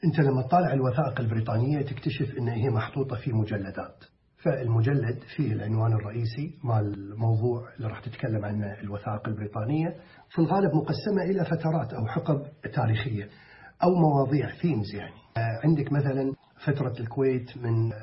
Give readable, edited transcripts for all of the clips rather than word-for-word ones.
أنت لما تطالع الوثائق البريطانية تكتشف أن هي محطوطة في مجلدات، فالمجلد فيه العنوان الرئيسي مال الموضوع اللي راح تتكلم عنه الوثائق البريطانية، في الغالب مقسمة إلى فترات أو حقب تاريخية أو مواضيع ثيمز. يعني عندك مثلا فترة الكويت من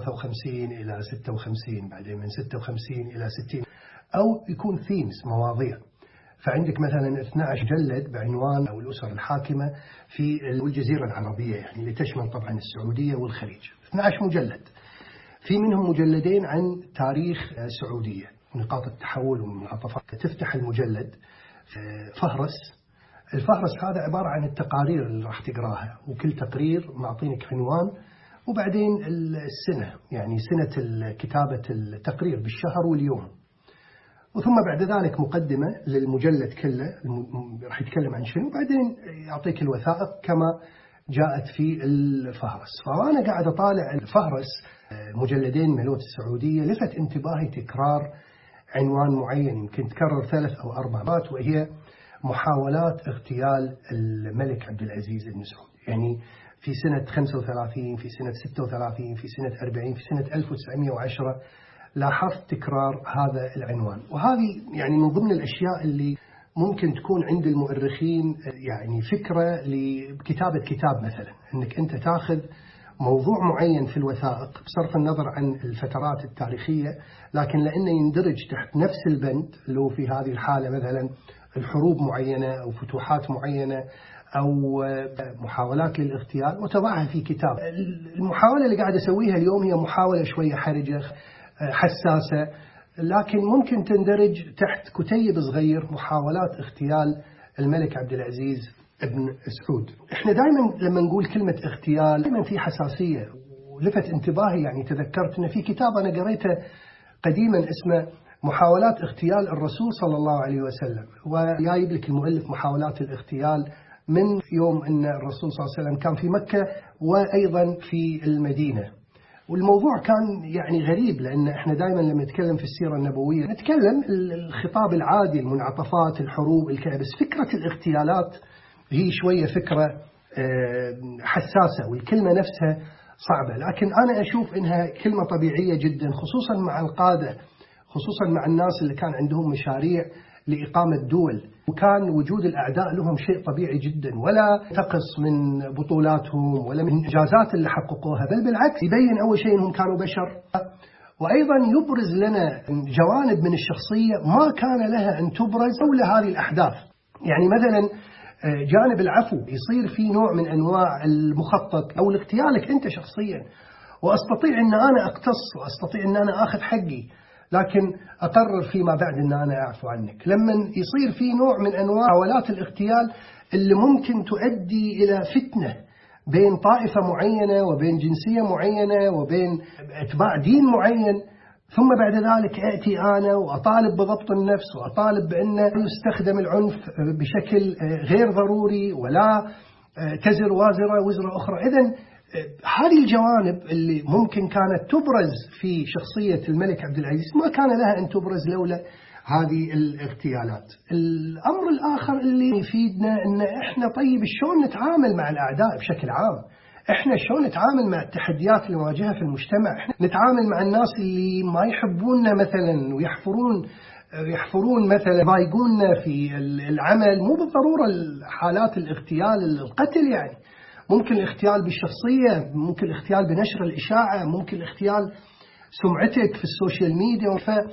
53 إلى 56، بعدين من 56 إلى 60، أو يكون ثيمز مواضيع. فعندك مثلا 12 مجلد بعنوان أو الأسر الحاكمة في الجزيرة العربية، يعني اللي تشمل طبعا السعودية والخليج. 12 مجلد، في منهم مجلدين عن تاريخ السعودية ونقاط التحول والمنعطفات. تفتح المجلد فهرس، الفهرس هذا عبارة عن التقارير اللي راح تقراها، وكل تقرير معطينك عنوان وبعدين السنة، يعني سنة كتابة التقرير بالشهر واليوم، وثم بعد ذلك مقدمة للمجلد كله راح يتكلم عن شنو، وبعدين يعطيك الوثائق كما جاءت في الفهرس. فأنا قاعد أطالع الفهرس مجلدين ملوت السعودية، لفت انتباهي تكرار عنوان معين يمكن تكرر 3 أو 4 مرات، وهي محاولات اغتيال الملك عبد العزيز بن سعود. يعني في سنة 35، في سنة 36، في سنة 40، في سنة 1910 لاحظت تكرار هذا العنوان. وهذه يعني من ضمن الأشياء اللي ممكن تكون عند المؤرخين يعني فكرة لكتابة كتاب، مثلا أنك أنت تأخذ موضوع معين في الوثائق بصرف النظر عن الفترات التاريخية، لكن لأنه يندرج تحت نفس البند اللي هو في هذه الحالة مثلا الحروب معينة أو فتوحات معينة أو محاولات للاغتيال، وتضعها في كتاب. المحاولة اللي قاعد أسويها اليوم هي محاولة شوية حرجة حساسة، لكن ممكن تندرج تحت كتيب صغير، محاولات اغتيال الملك عبد العزيز ابن سعود. احنا دائما لما نقول كلمة اغتيال دائما في حساسية، ولفت انتباهي يعني تذكرت ان في كتاب انا قريته قديما اسمه محاولات اغتيال الرسول صلى الله عليه وسلم، وجايب لك المؤلف محاولات الاغتيال من يوم ان الرسول صلى الله عليه وسلم كان في مكة وأيضا في المدينة. والموضوع كان يعني غريب، لأن احنا دائما لما نتكلم في السيرة النبوية نتكلم الخطاب العادي، المنعطفات، الحروب، الكلام، بس فكرة الاغتيالات هي شوية فكرة حساسة، والكلمة نفسها صعبة. لكن أنا أشوف إنها كلمة طبيعية جدا، خصوصا مع القادة، خصوصا مع الناس اللي كان عندهم مشاريع لإقامة دول، وكان وجود الأعداء لهم شيء طبيعي جدا، ولا تقص من بطولاتهم ولا من إنجازات اللي حققوها، بل بالعكس يبين أول شيء أنهم كانوا بشر، وأيضا يبرز لنا جوانب من الشخصية ما كان لها أن تبرز لولا هذه الأحداث. يعني مثلا جانب العفو، يصير في نوع من أنواع المخطط أو الاغتيالك أنت شخصيا، وأستطيع أن أنا أقتص وأستطيع أن أنا أخذ حقي، لكن أقرر فيما بعد أن أنا أعفو عنك. لما يصير في نوع من أنواع محاولات الاغتيال اللي ممكن تؤدي إلى فتنة بين طائفة معينة وبين جنسية معينة وبين أتباع دين معين، ثم بعد ذلك أأتي أنا وأطالب بضبط النفس وأطالب بأن يستخدم العنف بشكل غير ضروري ولا تزر وازرة وزر أخرى. إذن هذه الجوانب اللي ممكن كانت تبرز في شخصية الملك عبد العزيز ما كان لها أن تبرز لولا هذه الاغتيالات. الأمر الآخر اللي يفيدنا أن إحنا طيب شلون نتعامل مع الأعداء بشكل عام، إحنا شلون نتعامل مع التحديات اللي نواجهها في المجتمع، إحنا نتعامل مع الناس اللي ما يحبوننا مثلا ويحفرون مثلا يضايقوننا في العمل، مو بالضرورة حالات الاغتيال القتل، يعني ممكن الاغتيال بالشخصية، ممكن الاغتيال بنشر الإشاعة، ممكن الاغتيال سمعتك في السوشيال ميديا.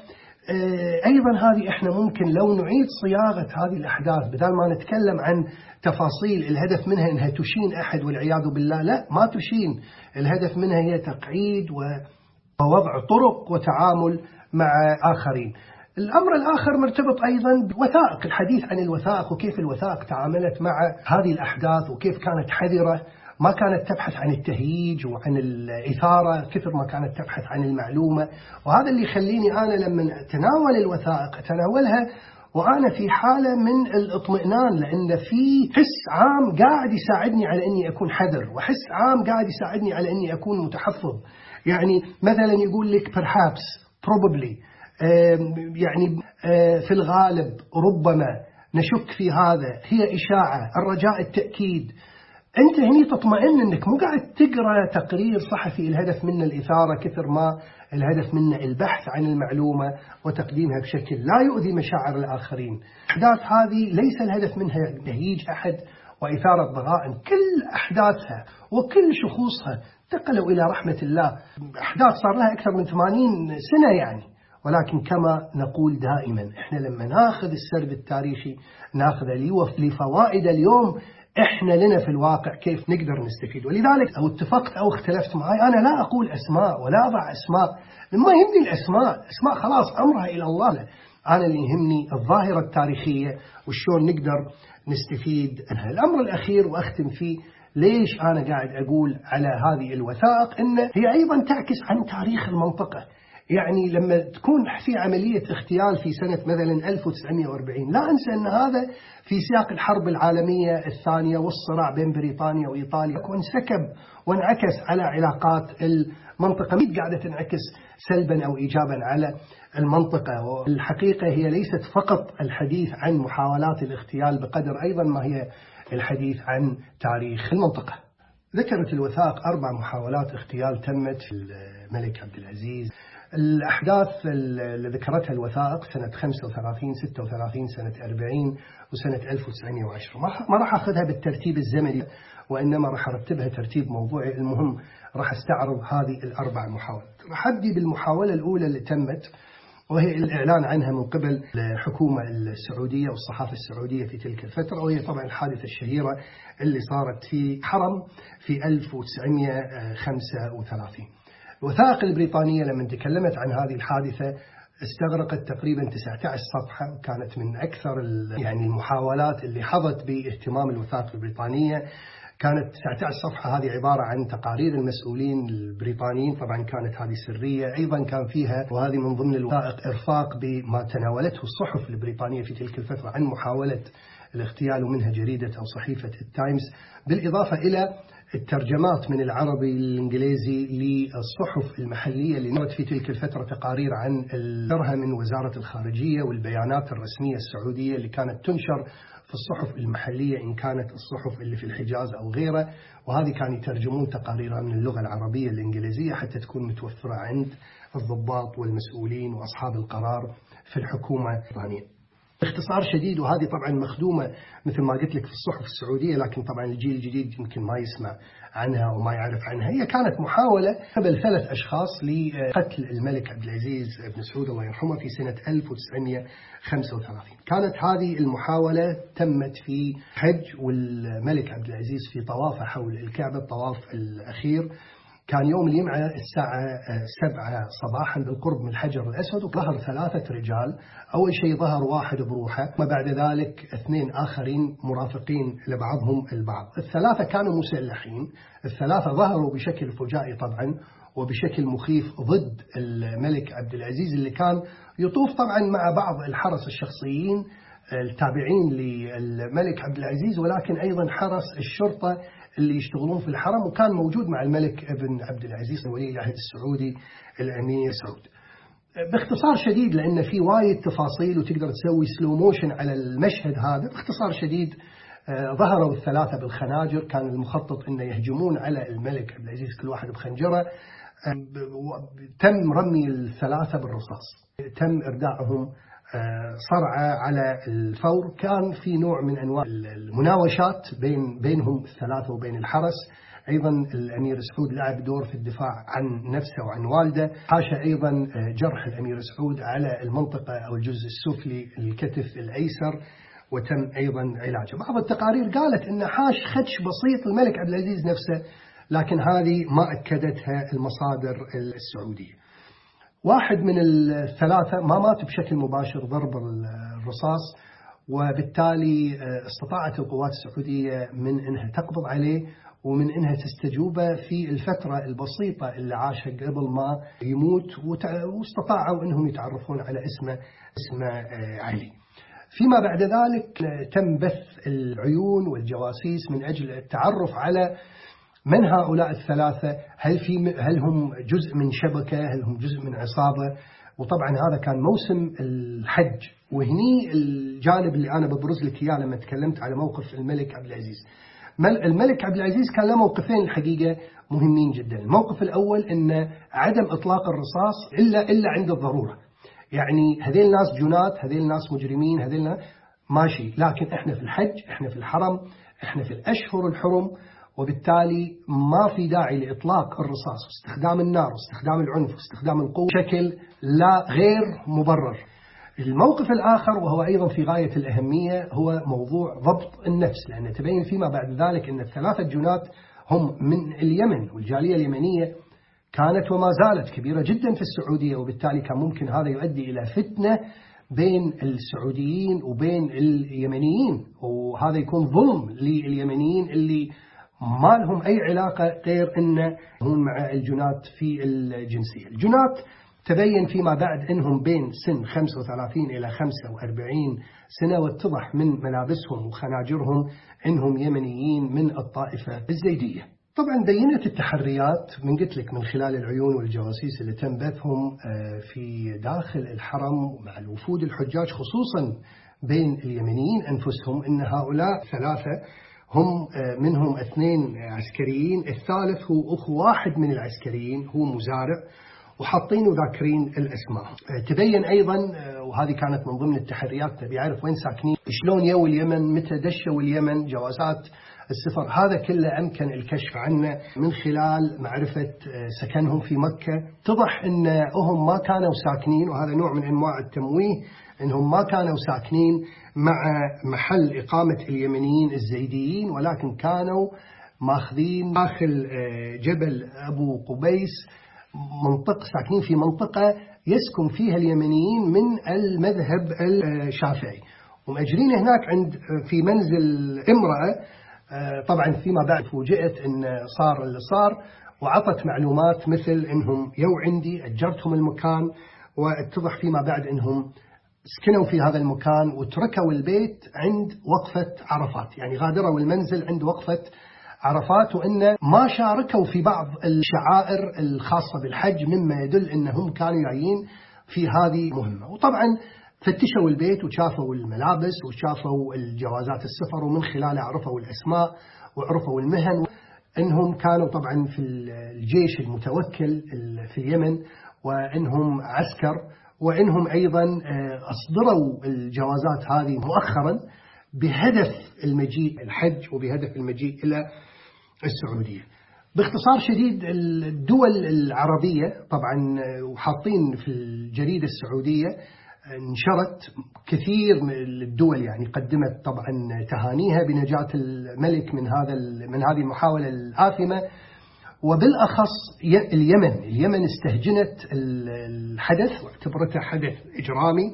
فأيضا هذه احنا ممكن لو نعيد صياغة هذه الأحداث، بدل ما نتكلم عن تفاصيل الهدف منها انها تشين أحد والعياذ بالله، لا ما تشين، الهدف منها هي تقعيد ووضع طرق وتعامل مع آخرين. الأمر الآخر مرتبط أيضا بوثائق، الحديث عن الوثائق وكيف الوثائق تعاملت مع هذه الأحداث وكيف كانت حذرة، ما كانت تبحث عن التهييج وعن الإثارة كثر ما كانت تبحث عن المعلومة. وهذا اللي يخليني أنا لما أتناول الوثائق أتناولها وأنا في حالة من الاطمئنان، لأن في حس عام قاعد يساعدني على أني أكون حذر، وحس عام قاعد يساعدني على أني أكون متحفظ. يعني مثلا يقول لك perhaps probably، يعني في الغالب ربما، نشك في هذا، هي إشاعة، الرجاء التأكيد. أنت هني تطمئن أنك مو قاعد تقرأ تقرير صحفي الهدف منه الإثارة كثر ما الهدف منه البحث عن المعلومة وتقديمها بشكل لا يؤذي مشاعر الآخرين. الأحداث هذه ليس الهدف منها تهييج أحد وإثارة ضغائن، كل أحداثها وكل شخوصها انتقلوا إلى رحمة الله، أحداث صار لها أكثر من 80 سنة يعني. ولكن كما نقول دائما إحنا لما ناخذ السرد التاريخي ناخذه لفوائد اليوم إحنا لنا في الواقع كيف نقدر نستفيد. ولذلك أو اتفقت أو اختلفت معي أنا لا أقول أسماء ولا أضع أسماء، ما يهمني الأسماء خلاص أمرها إلى الله. أنا اللي يهمني الظاهرة التاريخية وشون نقدر نستفيد منها. الأمر الأخير وأختم فيه، ليش أنا قاعد أقول على هذه الوثائق إن هي أيضا تعكس عن تاريخ المنطقة. يعني لما تكون في عملية اغتيال في سنة مثلا 1940 لا أنسى أن هذا في سياق الحرب العالمية الثانية والصراع بين بريطانيا وإيطاليا، وانسكب وانعكس على علاقات المنطقة، مش قاعدة تنعكس سلبا أو إيجابا على المنطقة. والحقيقة هي ليست فقط الحديث عن محاولات الاغتيال بقدر أيضا ما هي الحديث عن تاريخ المنطقة. ذكرت الوثائق 4 محاولات اغتيال تمت في الملك عبد العزيز. الأحداث اللي ذكرتها الوثائق سنة 35 36 سنة 40 وسنة 1910 ما راح أخذها بالترتيب الزمني وإنما راح أرتبها ترتيب موضوعي. المهم راح استعرض هذه ال4 محاولات. راح أبدي بالمحاولة الأولى اللي تمت وهي الإعلان عنها من قبل الحكومة السعودية والصحافة السعودية في تلك الفترة، وهي طبعا الحادثة الشهيرة اللي صارت في حرم في 1935. الوثائق البريطانية لما تكلمت عن هذه الحادثة استغرقت تقريبا 19 صفحة، وكانت من أكثر يعني المحاولات اللي حظت باهتمام الوثائق البريطانية. كانت 19 صفحة، هذه عبارة عن تقارير المسؤولين البريطانيين، طبعا كانت هذه سرية. أيضا كان فيها، وهذه من ضمن الوثائق، إرفاق بما تناولته الصحف البريطانية في تلك الفترة عن محاولة الاغتيال، ومنها جريدة أو صحيفة التايمز، بالإضافة إلى الترجمات من العربي للإنجليزي للصحف المحلية اللي نرت في تلك الفترة تقارير عن الشرها من وزارة الخارجية والبيانات الرسمية السعودية اللي كانت تنشر في الصحف المحلية إن كانت الصحف اللي في الحجاز أو غيره، وهذه كانوا يترجمون تقاريرها من اللغة العربية للإنجليزية حتى تكون متوفرة عند الضباط والمسؤولين وأصحاب القرار في الحكومة البريطانية. باختصار شديد، وهذه طبعا مخدومة مثل ما قلت لك في الصحف السعودية، لكن طبعا الجيل الجديد يمكن ما يسمع عنها وما يعرف عنها. هي كانت محاولة قبل 3 أشخاص لقتل الملك عبد العزيز بن سعود الله يرحمه في سنة 1935. كانت هذه المحاولة تمت في حج، والملك عبد العزيز في طوافه حول الكعبة، الطواف الأخير كان يوم الجمعة الساعة 7 صباحا بالقرب من الحجر الأسود، وظهر 3 رجال. أول شيء ظهر واحد بروحه، وبعد ذلك 2 آخرين مرافقين لبعضهم البعض. ال3 كانوا مسلحين، ال3 ظهروا بشكل فجائي طبعا وبشكل مخيف ضد الملك عبد العزيز، اللي كان يطوف طبعا مع بعض الحرس الشخصيين التابعين للملك عبد العزيز، ولكن أيضا حرس الشرطة اللي يشتغلون في الحرم، وكان موجود مع الملك ابن عبد العزيز ولي العهد السعودي الأمير سعود. باختصار شديد، لأن في وايد تفاصيل وتقدر تسوي سلو موشن على المشهد هذا، باختصار شديد ظهروا ال3 بالخناجر. كان المخطط أن يهجمون على الملك عبد العزيز كل واحد بخنجرة. تم رمي ال3 بالرصاص، تم إرداعهم صرعى على الفور. كان في نوع من أنواع المناوشات بينهم ال3 وبين الحرس. أيضا الأمير سعود لعب دور في الدفاع عن نفسه وعن والده. حاشا أيضا جرح الأمير سعود على المنطقة أو الجزء السفلي الكتف الأيسر، وتم أيضا علاجه. بعض التقارير قالت أن حاش خدش بسيط الملك عبد العزيز نفسه، لكن هذه ما أكدتها المصادر السعودية. واحد من ال3 ما مات بشكل مباشر ضرب الرصاص، وبالتالي استطاعت القوات السعودية من أنها تقبض عليه ومن أنها تستجوبه في الفترة البسيطة اللي عاشها قبل ما يموت، واستطاعوا أنهم يتعرفون على اسمه علي. فيما بعد ذلك تم بث العيون والجواسيس من أجل التعرف على من هؤلاء ال3، هل هم جزء من شبكة، هل هم جزء من عصابة. وطبعا هذا كان موسم الحج، وهني الجانب اللي أنا ببرز لك إياه لما تكلمت على موقف الملك عبد العزيز. الملك عبد العزيز كان له موقفين الحقيقة مهمين جدا. الموقف الأول أن عدم إطلاق الرصاص إلا عند الضرورة. يعني هذيل الناس جنات، هذيل الناس مجرمين، هذيل ماشي، لكن إحنا في الحج، إحنا في الحرم، إحنا في الأشهر الحرم، وبالتالي ما في داعي لإطلاق الرصاص واستخدام النار واستخدام العنف واستخدام القوة بشكل لا غير مبرر. الموقف الآخر وهو أيضا في غاية الأهمية هو موضوع ضبط النفس، لأن تبين فيما بعد ذلك أن الثلاثة جنات هم من اليمن، والجالية اليمنية كانت وما زالت كبيرة جدا في السعودية، وبالتالي كان ممكن هذا يؤدي إلى فتنة بين السعوديين وبين اليمنيين، وهذا يكون ظلم لليمنيين اللي ما لهم أي علاقة غير أن هم مع الجنات في الجنسية. الجنات تبين فيما بعد أنهم بين سن 35 إلى 45 سنة، واتضح من ملابسهم وخناجرهم أنهم يمنيين من الطائفة الزيدية. طبعا بينت التحريات من قلت لك من خلال العيون والجواسيس اللي تم بثهم في داخل الحرم مع الوفود الحجاج، خصوصا بين اليمنيين أنفسهم، أن هؤلاء ثلاثة هم منهم 2 عسكريين، الثالث هو أخو واحد من العسكريين، هو مزارع، وحاطين وذاكرين الأسماء. تبين أيضا، وهذه كانت من ضمن التحريات، نبي يعرف وين ساكنين، شلون يو اليمن، متى دشوا اليمن، جوازات السفر، هذا كله أمكن الكشف عنه من خلال معرفة سكنهم في مكة. اتضح أنهم ما كانوا ساكنين، وهذا نوع من أنواع التمويه، أنهم ما كانوا ساكنين مع محل إقامة اليمنيين الزيديين، ولكن كانوا ماخذين داخل جبل أبو قبيس، ساكنين في منطقة يسكن فيها اليمنيين من المذهب الشافعي، ومأجرين هناك في منزل امرأة. طبعا فيما بعد فوجئت أن صار اللي صار، وعطت معلومات مثل أنهم عندي أجرتهم المكان، واتضح فيما بعد أنهم سكنوا في هذا المكان وتركوا البيت عند وقفة عرفات، يعني غادروا المنزل عند وقفة عرفات، وأن ما شاركوا في بعض الشعائر الخاصة بالحج، مما يدل أنهم كانوا جايين في هذه مهمة. وطبعا فتشوا البيت وشافوا الملابس وشافوا الجوازات السفر، ومن خلالها عرفوا الأسماء وعرفوا المهن، أنهم كانوا طبعا في الجيش المتوكل في اليمن، وأنهم عسكر، وأنهم أيضا أصدروا الجوازات هذه مؤخرا بهدف المجيء الحج وبهدف المجيء إلى السعودية. باختصار شديد، الدول العربية طبعا وحاطين في الجريدة السعودية انشرت كثير من الدول، يعني قدمت طبعا تهانيها بنجاة الملك من هذه المحاولة الآثمة، وبالأخص اليمن استهجنت الحدث واعتبرته حدث إجرامي.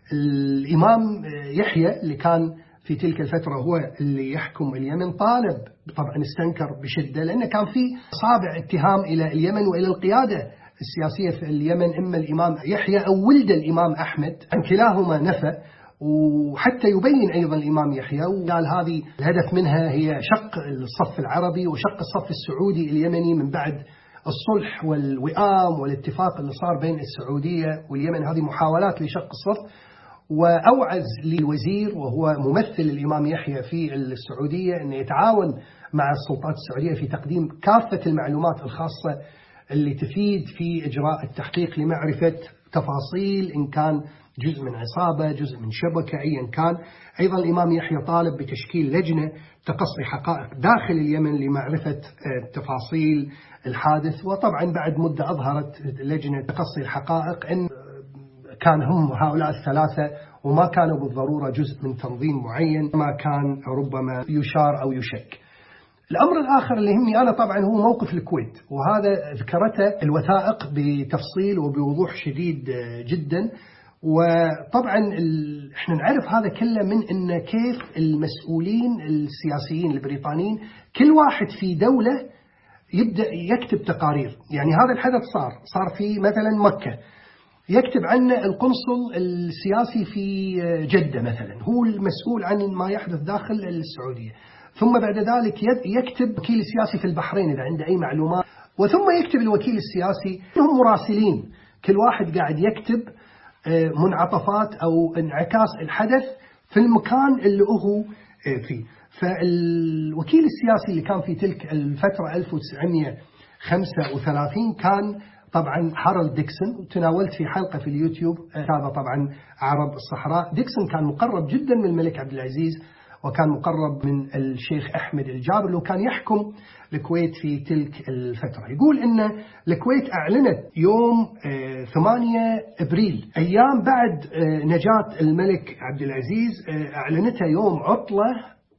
الإمام يحيى اللي كان في تلك الفترة هو اللي يحكم اليمن طالب، طبعا استنكر بشدة، لأنه كان في صابع اتهام إلى اليمن وإلى القيادة السياسية في اليمن، إما الإمام يحيى أو ولد الإمام أحمد، عن كلاهما نفى. وحتى يبين أيضا الإمام يحيى وقال هذه الهدف منها هي شق الصف العربي وشق الصف السعودي اليمني من بعد الصلح والوئام والاتفاق اللي صار بين السعودية واليمن، هذه محاولات لشق الصف. وأوعز للوزير وهو ممثل الإمام يحيى في السعودية أن يتعاون مع السلطات السعودية في تقديم كافة المعلومات الخاصة اللي تفيد في إجراء التحقيق لمعرفة تفاصيل، إن كان جزء من عصابة، جزء من شبكة، أيا كان. أيضا الإمام يحيى طالب بتشكيل لجنة تقصي حقائق داخل اليمن لمعرفة تفاصيل الحادث. وطبعا بعد مدة أظهرت لجنة تقصي الحقائق أن كان هم هؤلاء الثلاثة وما كانوا بالضرورة جزء من تنظيم معين، ما كان ربما يشار أو يشك. الأمر الآخر اللي يهمني أنا طبعا هو موقف الكويت، وهذا ذكرته الوثائق بتفصيل وبوضوح شديد جدا. وطبعا احنا نعرف هذا كله من ان كيف المسؤولين السياسيين البريطانيين كل واحد في دولة يبدأ يكتب تقارير. يعني هذا الحدث صار في مثلا مكة، يكتب عنه القنصل السياسي في جدة مثلا، هو المسؤول عن ما يحدث داخل السعودية. ثم بعد ذلك يكتب وكيل السياسي في البحرين إذا عنده أي معلومات، وثم يكتب الوكيل السياسي. هم مراسلين، كل واحد قاعد يكتب منعطفات أو انعكاس الحدث في المكان اللي هو فيه. فالوكيل السياسي اللي كان في تلك الفترة 1935 كان طبعا هارولد ديكسون، وتناولت في حلقة في اليوتيوب هذا طبعا عرب الصحراء. ديكسون كان مقرب جدا من الملك عبد العزيز، وكان مقرب من الشيخ أحمد الجابر اللي كان يحكم الكويت في تلك الفترة. يقول إن الكويت أعلنت يوم 8 أبريل أيام بعد نجاة الملك عبد العزيز، أعلنتها يوم عطلة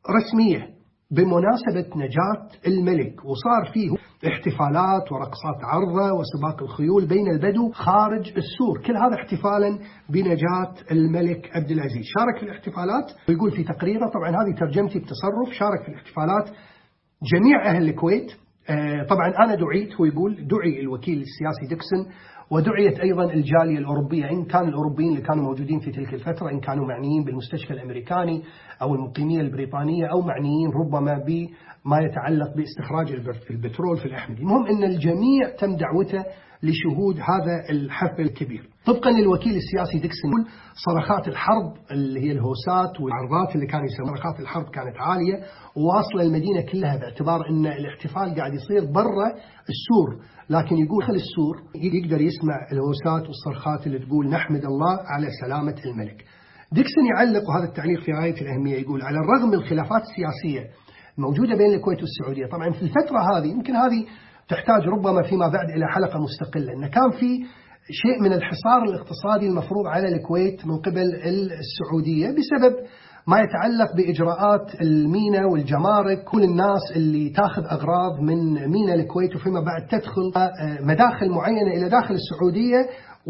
رسمية بمناسبة نجاة الملك، وصار فيه احتفالات ورقصات عرضة وسباق الخيول بين البدو خارج السور، كل هذا احتفالا بنجاة الملك عبد العزيز. شارك في الاحتفالات، ويقول في تقريره، طبعا هذه ترجمتي بتصرف، شارك في الاحتفالات جميع أهل الكويت. طبعا أنا دعيت، هو يقول دعي الوكيل السياسي ديكسون، ودعيت أيضا الجالية الأوروبية، إن كان الأوروبيين اللي كانوا موجودين في تلك الفترة، إن كانوا معنيين بالمستشفى الأمريكاني أو المقيمية البريطانية، أو معنيين ربما بما يتعلق باستخراج البترول في الأحمدي. المهم أن الجميع تم دعوته لشهود هذا الحفل الكبير. طبقا للوكيل السياسي ديكسون، صرخات الحرب اللي هي الهوسات والعرضات اللي كانوا يسمونها صرخات الحرب كانت عالية وواصلة المدينة كلها، باعتبار أن الاحتفال قاعد يصير برا السور، لكن يقول داخل السور يقدر يسمع الهوسات والصرخات اللي تقول نحمد الله على سلامة الملك. ديكسون يعلق، وهذا التعليق في غاية الأهمية، يقول على الرغم من الخلافات السياسية الموجودة بين الكويت والسعودية، طبعا في الفترة هذه يمكن هذه تحتاج ربما فيما بعد إلى حلقة مستقلة، أن كان في شيء من الحصار الاقتصادي المفروض على الكويت من قبل السعودية بسبب ما يتعلق بإجراءات المينا والجمارك، كل الناس اللي تاخذ أغراض من مينا الكويت وفيما بعد تدخل مداخل معينة إلى داخل السعودية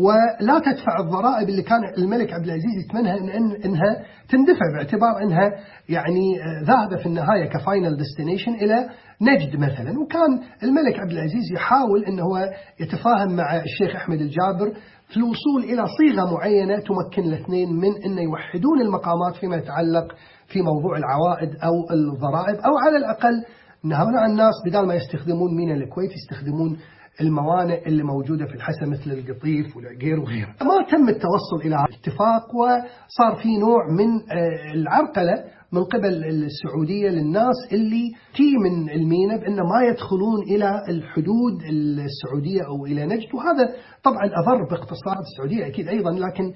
ولا تدفع الضرائب اللي كان الملك عبد العزيز يتمنى إنها تندفع، باعتبار إنها يعني ذاهبة في النهاية كفاينل ديستنيشن إلى نجد مثلا. وكان الملك عبد العزيز يحاول إنه هو يتفاهم مع الشيخ أحمد الجابر في الوصول إلى صيغة معينة تمكن الاثنين من أن يوحدون المقامات فيما يتعلق في موضوع العوائد أو الضرائب، أو على الأقل أن هؤلاء الناس بدل ما يستخدمون مينا الكويت يستخدمون الموانئ اللي موجودة في الحسا مثل القطيف والعقير وغيرها. ما تم التوصل إلى اتفاق، وصار في نوع من العرقلة من قبل السعودية للناس اللي تي من المينا بأن ما يدخلون إلى الحدود السعودية أو إلى نجد، وهذا طبعا أضر باقتصاد السعودية أكيد أيضا، لكن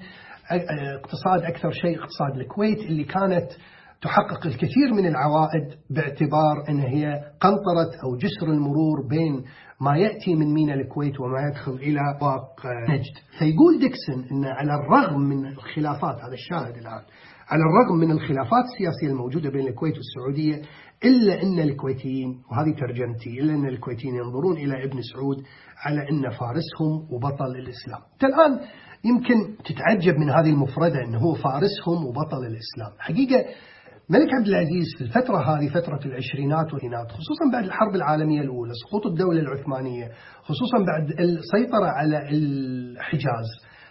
اقتصاد أكثر شيء اقتصاد الكويت اللي كانت تحقق الكثير من العوائد، باعتبار أن هي قنطرة أو جسر المرور بين ما يأتي من مينا الكويت وما يدخل إلى أسواق نجد. فيقول ديكسون أن على الرغم من الخلافات، هذا الشاهد الآن، على الرغم من الخلافات السياسية الموجودة بين الكويت والسعودية، إلا أن الكويتيين، وهذه ترجمتي، إلا أن الكويتيين ينظرون إلى ابن سعود على أن فارسهم وبطل الإسلام. الآن يمكن تتعجب من هذه المفردة أنه هو فارسهم وبطل الإسلام. حقيقة الملك عبد العزيز في الفترة هذه، فترة العشرينات والثلاثينات، خصوصا بعد الحرب العالمية الأولى، سقوط الدولة العثمانية، خصوصا بعد السيطرة على الحجاز،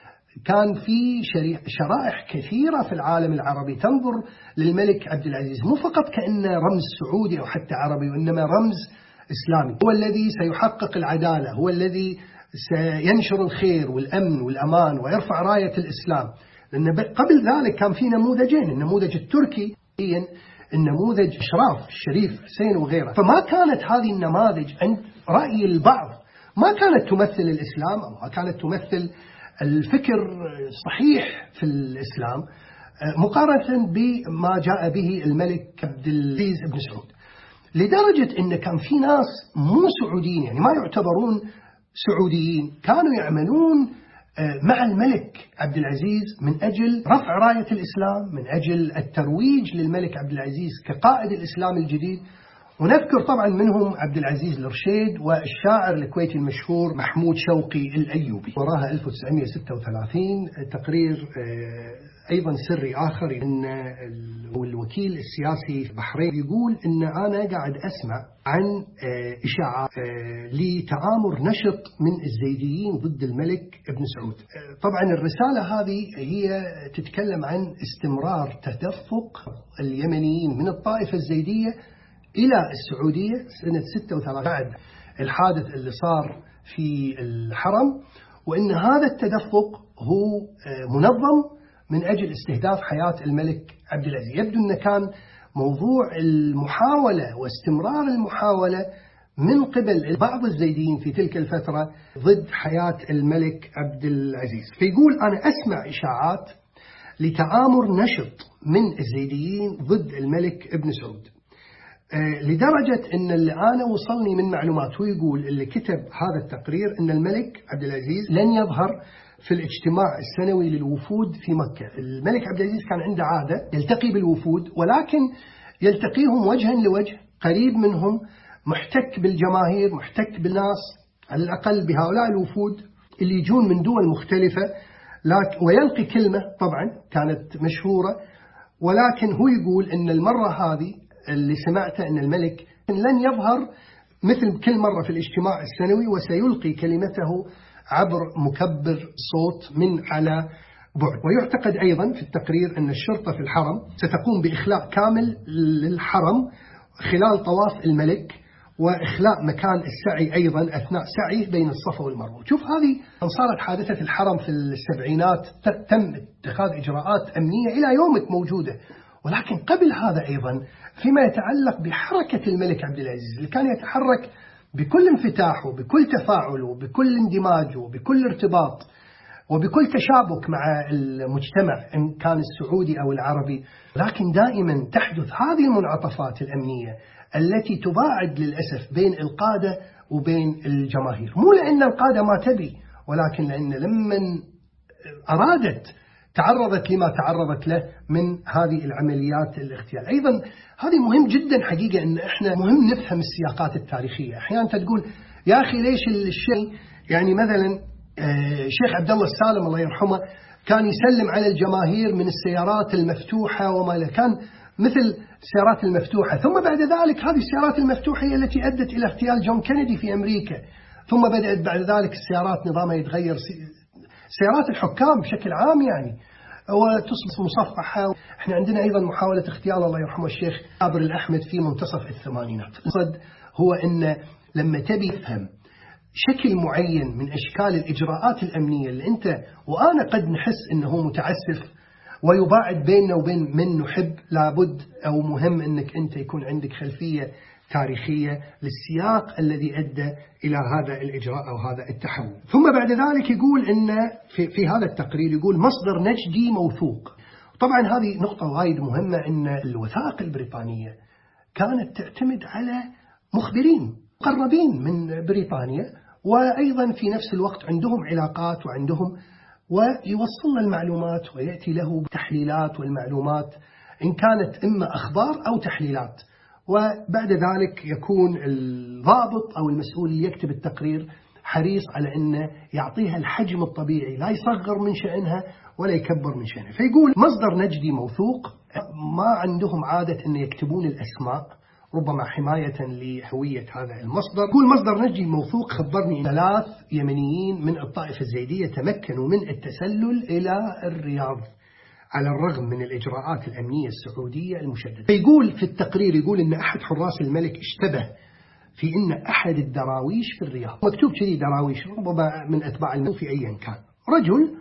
كان في شرائح كثيرة في العالم العربي تنظر للملك عبد العزيز مو فقط كأنه رمز سعودي أو حتى عربي، وإنما رمز إسلامي، هو الذي سيحقق العدالة، هو الذي سينشر الخير والأمن والأمان ويرفع راية الإسلام. لأن قبل ذلك كان في نموذجين، النموذج التركي، النموذج أشراف الشريف حسين وغيره. فما كانت هذه النماذج عند رأي البعض ما كانت تمثل الإسلام، أو ما كانت تمثل الفكر الصحيح في الإسلام، مقارنة بما جاء به الملك عبد العزيز بن سعود، لدرجة أن كان في ناس مو سعوديين، يعني ما يعتبرون سعوديين، كانوا يعملون مع الملك عبد العزيز من أجل رفع راية الإسلام، من أجل الترويج للملك عبد العزيز كقائد الإسلام الجديد. ونذكر طبعا منهم عبد العزيز الرشيد والشاعر الكويتي المشهور محمود شوقي الأيوبي. وراها 1936 تقرير أيضا سري آخر أن الوكيل السياسي في البحرين يقول أن أنا قاعد أسمع عن إشاعات لتآمر نشط من الزيديين ضد الملك ابن سعود. طبعا الرسالة هذه هي تتكلم عن استمرار تدفق اليمنيين من الطائفة الزيدية إلى السعودية سنة 36 بعد الحادث اللي صار في الحرم، وإن هذا التدفق هو منظم من أجل استهداف حياة الملك عبد العزيز. يبدو أنه كان موضوع المحاولة واستمرار المحاولة من قبل بعض الزيديين في تلك الفترة ضد حياة الملك عبد العزيز. فيقول أنا أسمع إشاعات لتآمر نشط من الزيديين ضد الملك ابن سعود، لدرجة أن اللي أنا وصلني من معلومات، ويقول اللي كتب هذا التقرير أن الملك عبد العزيز لن يظهر في الاجتماع السنوي للوفود في مكة. الملك عبد العزيز كان عنده عادة يلتقي بالوفود، ولكن يلتقيهم وجها لوجه، قريب منهم، محتك بالجماهير، محتك بالناس، على الأقل بهؤلاء الوفود اللي يجون من دول مختلفة، ويلقي كلمة طبعا كانت مشهورة. ولكن هو يقول أن المرة هذه اللي سمعته أن الملك لن يظهر مثل كل مرة في الاجتماع السنوي، وسيلقي كلمته عبر مكبر صوت من على بعد. ويعتقد أيضا في التقرير أن الشرطة في الحرم ستقوم بإخلاء كامل للحرم خلال طواف الملك، وإخلاء مكان السعي أيضا أثناء سعيه بين الصفا والمروة. شوف، هذه صارت حادثة الحرم في السبعينات، تم اتخاذ إجراءات أمنية إلى يومك موجودة. ولكن قبل هذا أيضا فيما يتعلق بحركة الملك عبد العزيز اللي كان يتحرك بكل انفتاحه، بكل تفاعله، بكل اندماجه، بكل ارتباط، وبكل تشابك مع المجتمع إن كان السعودي أو العربي، لكن دائما تحدث هذه المنعطفات الأمنية التي تباعد للأسف بين القادة وبين الجماهير. مو لأن القادة ما تبي، ولكن لأن لما أرادت تعرضت لما تعرضت له من هذه العمليات الاغتيال. أيضا هذه مهم جدا حقيقة، أن إحنا مهم نفهم السياقات التاريخية. أحيانا أنت تقول يا أخي ليش الشيء، يعني مثلا الشيخ عبد الله السالم الله يرحمه كان يسلم على الجماهير من السيارات المفتوحة وما كان مثل السيارات المفتوحة، ثم بعد ذلك هذه السيارات المفتوحة هي التي أدت إلى اغتيال جون كينيدي في أمريكا، ثم بدأت بعد ذلك السيارات نظامها يتغير، سيارات الحكام بشكل عام يعني، وتصبح مصفحة. احنا عندنا أيضا محاولة اغتيال الله يرحمه الشيخ عابر الأحمد في منتصف الثمانينات. القصد هو أن لما تبي تفهم شكل معين من أشكال الإجراءات الأمنية اللي أنت وأنا قد نحس أنه متعسف ويباعد بيننا وبين من نحب، لابد أو مهم أنك أنت يكون عندك خلفية تاريخية للسياق الذي أدى إلى هذا الإجراء أو هذا التحول. ثم بعد ذلك يقول أن في هذا التقرير يقول مصدر نجدي موثوق. طبعا هذه نقطة وايد مهمة، أن الوثائق البريطانية كانت تعتمد على مخبرين مقربين من بريطانيا، وأيضا في نفس الوقت عندهم علاقات وعندهم، ويوصلنا المعلومات ويأتي له تحليلات، والمعلومات إن كانت إما أخبار أو تحليلات. وبعد ذلك يكون الضابط أو المسؤول اللي يكتب التقرير حريص على أنه يعطيها الحجم الطبيعي، لا يصغر من شأنها ولا يكبر من شأنها. فيقول مصدر نجدي موثوق، ما عندهم عادة أن يكتبون الأسماء، ربما حماية لهوية هذا المصدر. يقول مصدر نجدي موثوق خبرني 3 يمنيين من الطائفة الزيدية تمكنوا من التسلل إلى الرياض على الرغم من الإجراءات الأمنية السعودية المشددة. يقول في التقرير، يقول إن أحد حراس الملك اشتبه في إن أحد الدراويش في الرياض، مكتوب كذي دراويش، ربما من أتباع الملك أيا كان، رجل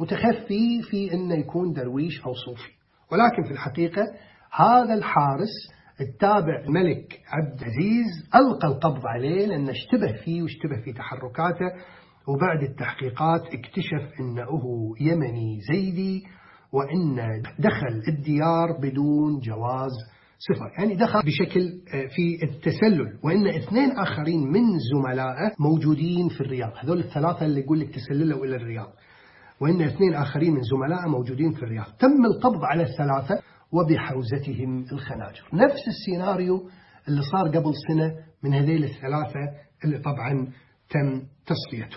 متخفي في إنه يكون درويش أو صوفي، ولكن في الحقيقة هذا الحارس التابع الملك عبد العزيز ألقى القبض عليه لأنه اشتبه فيه واشتبه في تحركاته. وبعد التحقيقات اكتشف أنه يمني زيدي، وأن دخل الديار بدون جواز سفر، يعني دخل بشكل في التسلل، وأن 2 آخرين من زملائه موجودين في الرياض. هذول ال3 اللي يقول لك تسللوا إلى الرياض، وأن 2 آخرين من زملائه موجودين في الرياض. تم القبض على ال3 وبحوزتهم الخناجر. نفس السيناريو اللي صار قبل سنة من هذيل ال3 اللي طبعا تم تصفيته.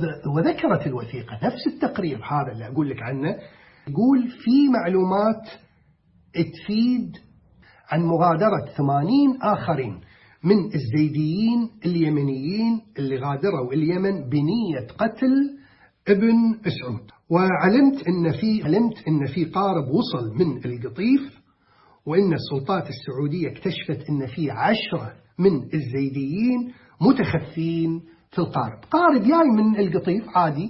وذكرت الوثيقة نفس التقرير هذا اللي أقول لك عنه، يقول في معلومات تفيد عن مغادرة 80 آخرين من الزيديين اليمنيين اللي غادروا اليمن بنية قتل ابن سعود. وعلمت إن في قارب وصل من القطيف، وإن السلطات السعودية اكتشفت إن في 10 من الزيديين متخفين في القارب. قارب جاي من القطيف عادي،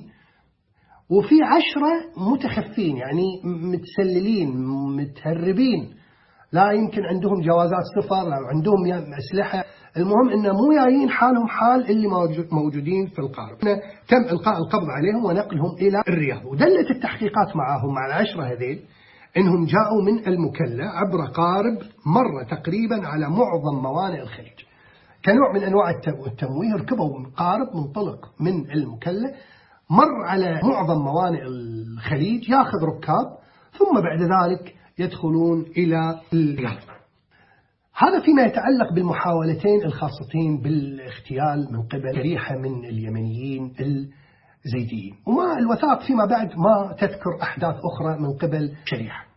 وفي 10 متخفين، يعني متسللين متهربين لا يمكن عندهم جوازات سفر، لا عندهم أسلحة، المهم إنه مو جايين حالهم حال اللي موجودين في القارب. تم إلقاء القبض عليهم ونقلهم إلى الرياض. ودلت التحقيقات معهم مع العشرة هذيل إنهم جاءوا من المكلا عبر قارب مر تقريبا على معظم موانئ الخليج كنوع من أنواع التمويه. ركبوا قارب منطلق من المكلا مر على معظم موانئ الخليج ياخذ ركاب، ثم بعد ذلك يدخلون إلى الرياض. هذا فيما يتعلق بالمحاولتين الخاصتين بالاغتيال من قبل شريحة من اليمنيين الزيديين. وما الوثائق فيما بعد ما تذكر أحداث أخرى من قبل شريحة.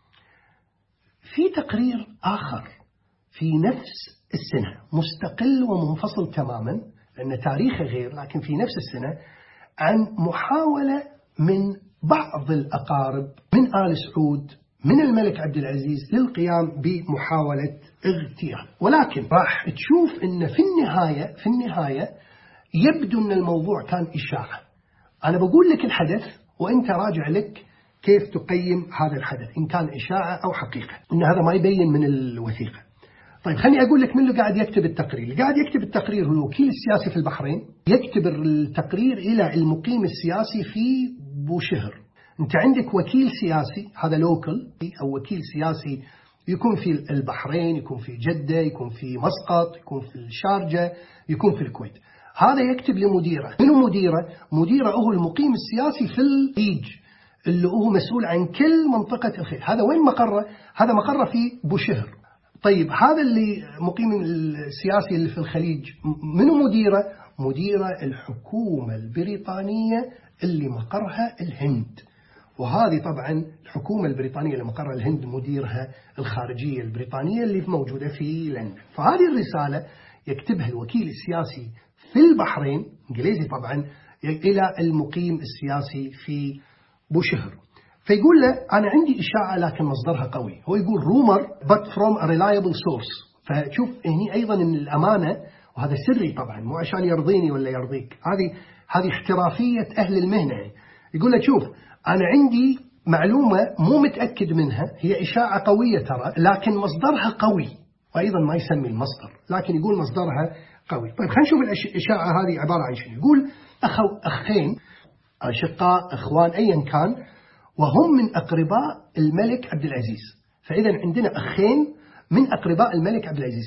في تقرير آخر في نفس السنة مستقل ومنفصل تماما لأن تاريخه غير، لكن في نفس السنة، عن محاولة من بعض الأقارب من آل سعود من الملك عبد العزيز للقيام بمحاولة اغتيال. ولكن راح تشوف إن في النهاية يبدو أن الموضوع كان إشاعة. أنا بقول لك الحدث وأنت راجع لك كيف تقيم هذا الحدث إن كان إشاعة أو حقيقة، إن هذا ما يبين من الوثيقة. طيب خليني أقول لك من اللي قاعد يكتب التقرير. اللي قاعد يكتب التقرير هو الوكيل السياسي في البحرين، يكتب التقرير إلى المقيم السياسي في بوشهر. أنت عندك وكيل سياسي هذا لوكل أو وكيل سياسي يكون في البحرين، يكون في جدة، يكون في مسقط، يكون في الشارجة، يكون في الكويت. هذا يكتب لمديره. منو مديره؟ مديره هو المقيم السياسي في الخليج اللي هو مسؤول عن كل منطقة الخليج. هذا وين مقره؟ هذا مقره في بوشهر. طيب هذا اللي مقيم السياسي اللي في الخليج منو مديره؟ مديره الحكومة البريطانية اللي مقرها الهند. وهذه طبعا الحكومة البريطانية اللي مقرها الهند مديرها الخارجية البريطانية اللي موجودة في لندن. فهذه الرسالة يكتبها الوكيل السياسي في البحرين إنجليزي طبعا إلى المقيم السياسي في بوشهر، فيقول له أنا عندي إشاعة لكن مصدرها قوي. هو يقول rumor but from a reliable source. فشوف هني أيضا من الأمانة، وهذا سري طبعا مو عشان يرضيني ولا يرضيك، هذه احترافية أهل المهنة. يقول له شوف أنا عندي معلومة مو متأكد منها، هي إشاعة قوية ترى لكن مصدرها قوي، وأيضا ما يسمي المصدر لكن يقول مصدرها قوي. طيب خلينا نشوف الإشاعة هذه عبارة عن شنو. يقول أخين أشقاء إخوان أيا كان وهم من أقرباء الملك عبد العزيز. فإذا عندنا أخين من أقرباء الملك عبد العزيز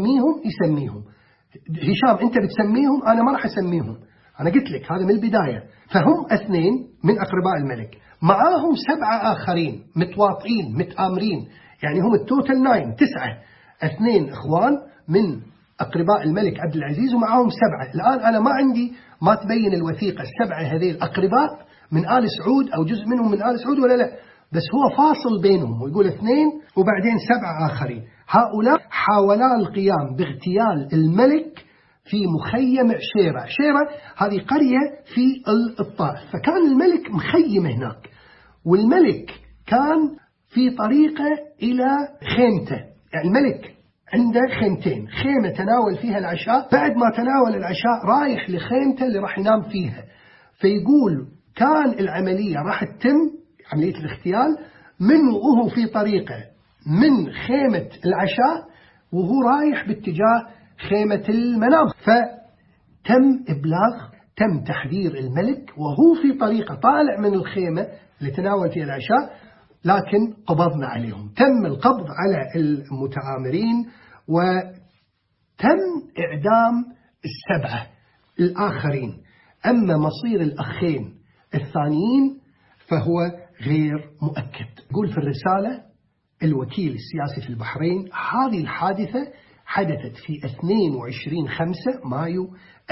يسميهم هشام أنت بتسميهم، أنا ما راح أسميهم، أنا قلت لك هذا من البداية. فهم اثنين من أقرباء الملك، معاهم 7 آخرين متواطئين متآمرين، يعني هم التوتال 9 2 إخوان من أقرباء الملك عبد العزيز ومعاهم 7. الآن أنا ما عندي ما تبين الوثيقة 7 هذه الأقرباء من آل سعود أو جزء منهم من آل سعود ولا لا، بس هو فاصل بينهم ويقول 2 وبعدين 7 آخرين. هؤلاء حاولا القيام باغتيال الملك في مخيم عشيرة هذه قرية في الطائف. فكان الملك مخيم هناك، والملك كان في طريقه إلى خيمته. يعني الملك عنده خيمتين، خيمة تناول فيها العشاء، بعد ما تناول العشاء رايح لخيمته اللي راح ينام فيها. فيقول كان العملية راح تتم عملية الاغتيال من وهو في طريقه من خيمة العشاء وهو رايح باتجاه خيمة المنام. فتم إبلاغ، تم تحذير الملك وهو في طريقه طالع من الخيمة اللي تناول فيها العشاء، لكن قبضنا عليهم. تم القبض على المتآمرين وتم إعدام 7 الآخرين. أما مصير الأخين الثانيين فهو غير مؤكد. يقول في الرسالة الوكيل السياسي في البحرين هذه الحادثة حدثت في 22/5 مايو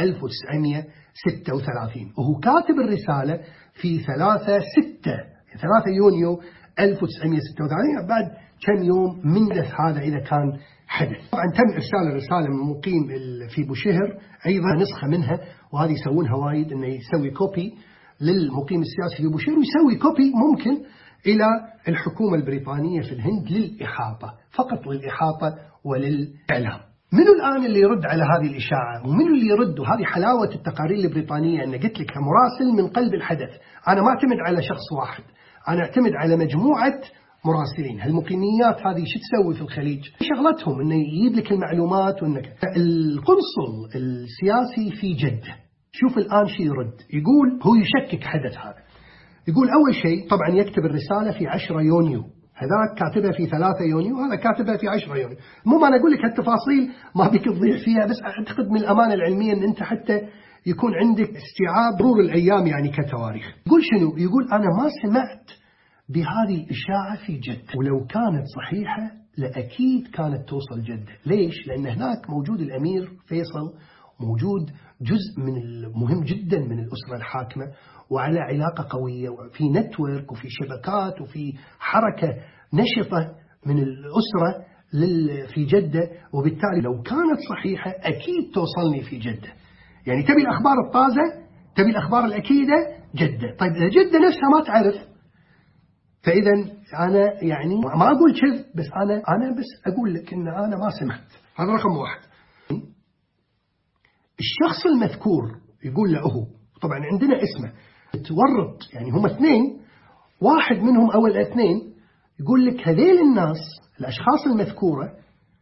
1936، وهو كاتب الرسالة في 3 يونيو 1936 بعد كم يوم من هذا إذا كان حدث. طبعا تم إرسال الرسالة من مقيم في بوشهر أيضا نسخة منها، وهذه يسوونها وايد إنه يسوي كوبي للمقيم السياسي في بوشهر ويسوي كوبي ممكن إلى الحكومة البريطانية في الهند للإحاطة، فقط للإحاطة وللإعلام. منو الآن اللي يرد على هذه الإشاعة ومنو اللي يرد؟ وهذه حلاوة التقارير البريطانية، أن قلت لك مراسل من قلب الحدث. أنا ما أعتمد على شخص واحد، أنا أعتمد على مجموعة مراسلين. هالمقيميات هذه شو تسوي في الخليج؟ شغلتهم إنه يجيب لك المعلومات. وإنك القنصل السياسي في جدة شوف الآن شي يرد، يقول هو يشكك حدث هذا. يقول أول شيء طبعا يكتب الرسالة في 10 يونيو، هذاك كاتبها في 3 يونيو، هذا كاتبها في 10 يونيو. مو أنا أقول لك هالتفاصيل ما بيك تضيع فيها، بس أعتقد من الأمانة العلمية أن أنت حتى يكون عندك استيعاب مرور الأيام يعني كتواريخ. يقول شنو؟ يقول أنا ما سمعت بهذه الإشاعة في جدة، ولو كانت صحيحة لأكيد كانت توصل جدة. ليش؟ لأن هناك موجود الأمير فيصل، موجود جزء من مهم جدا من الأسرة الحاكمة، وعلى علاقة قوية، وفي نتورك وفي شبكات وفي حركة نشطة من الأسرة في جدة، وبالتالي لو كانت صحيحة أكيد توصلني في جدة. يعني تبي الأخبار الطازة، تبي الأخبار الأكيدة، جدة. طيب إذا جدة نفسها ما تعرف، فإذا أنا يعني ما أقول كذب، بس أنا بس أقول لك إن أنا ما سمعت. هذا رقم واحد. الشخص المذكور يقول له هو طبعا عندنا اسمه تورط، يعني هم اثنين، واحد منهم أو الاثنين يقول لك هذيل الناس الأشخاص المذكورة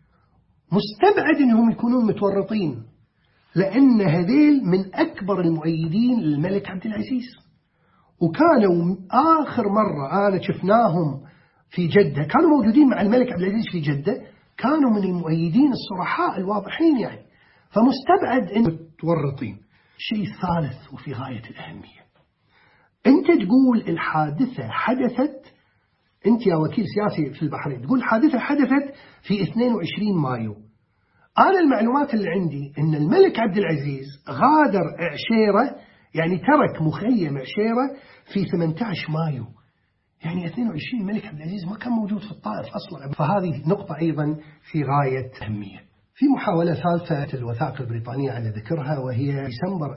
مستبعد أنهم يكونون متورطين، لأن هذيل من أكبر المؤيدين للملك عبد العزيز، وكانوا آخر مرة أنا شفناهم في جدة كانوا موجودين مع الملك عبد العزيز في جدة، كانوا من المؤيدين الصرحاء الواضحين يعني، فمستبعد أنهم متورطين. شيء ثالث وفي غاية الأهمية، أنت تقول الحادثة حدثت، أنت يا وكيل سياسي في البحرين تقول الحادثة حدثت في 22 مايو. أنا المعلومات اللي عندي أن الملك عبد العزيز غادر عشيرة، يعني ترك مخيم عشيرة في 18 مايو، يعني 22 الملك عبد العزيز ما كان موجود في الطائف أصلا. فهذه نقطة أيضا في غاية أهمية. في محاولة ثالثة الوثائق البريطانية على ذكرها، وهي ديسمبر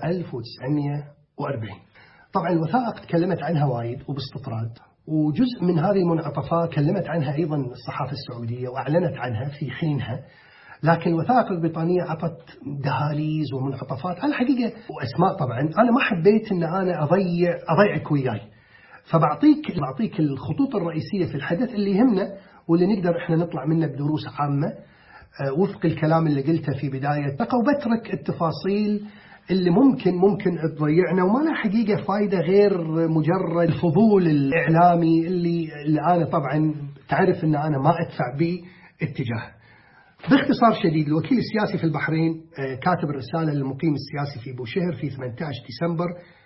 1940. طبعا الوثائق تكلمت عنها وايد وباستطراد، وجزء من هذه المنعطفات تكلمت عنها أيضا الصحافة السعودية وأعلنت عنها في حينها، لكن الوثائق البريطانية عطت دهاليز ومنعطفات على الحقيقة وأسماء. طبعا أنا ما حبيت أن أنا أضيعك وياي، فبعطيك الخطوط الرئيسية في الحدث اللي يهمنا واللي نقدر إحنا نطلع منه بدروس عامة وفق الكلام اللي قلته في بداية، وبترك التفاصيل اللي ممكن تضيعنا وما لها حقيقة فايدة غير مجرد الفضول الإعلامي اللي أنا طبعا تعرف أن أنا ما أدفع به اتجاه. باختصار شديد، الوكيل السياسي في البحرين كاتب الرسالة للمقيم السياسي في بوشهر في 18 ديسمبر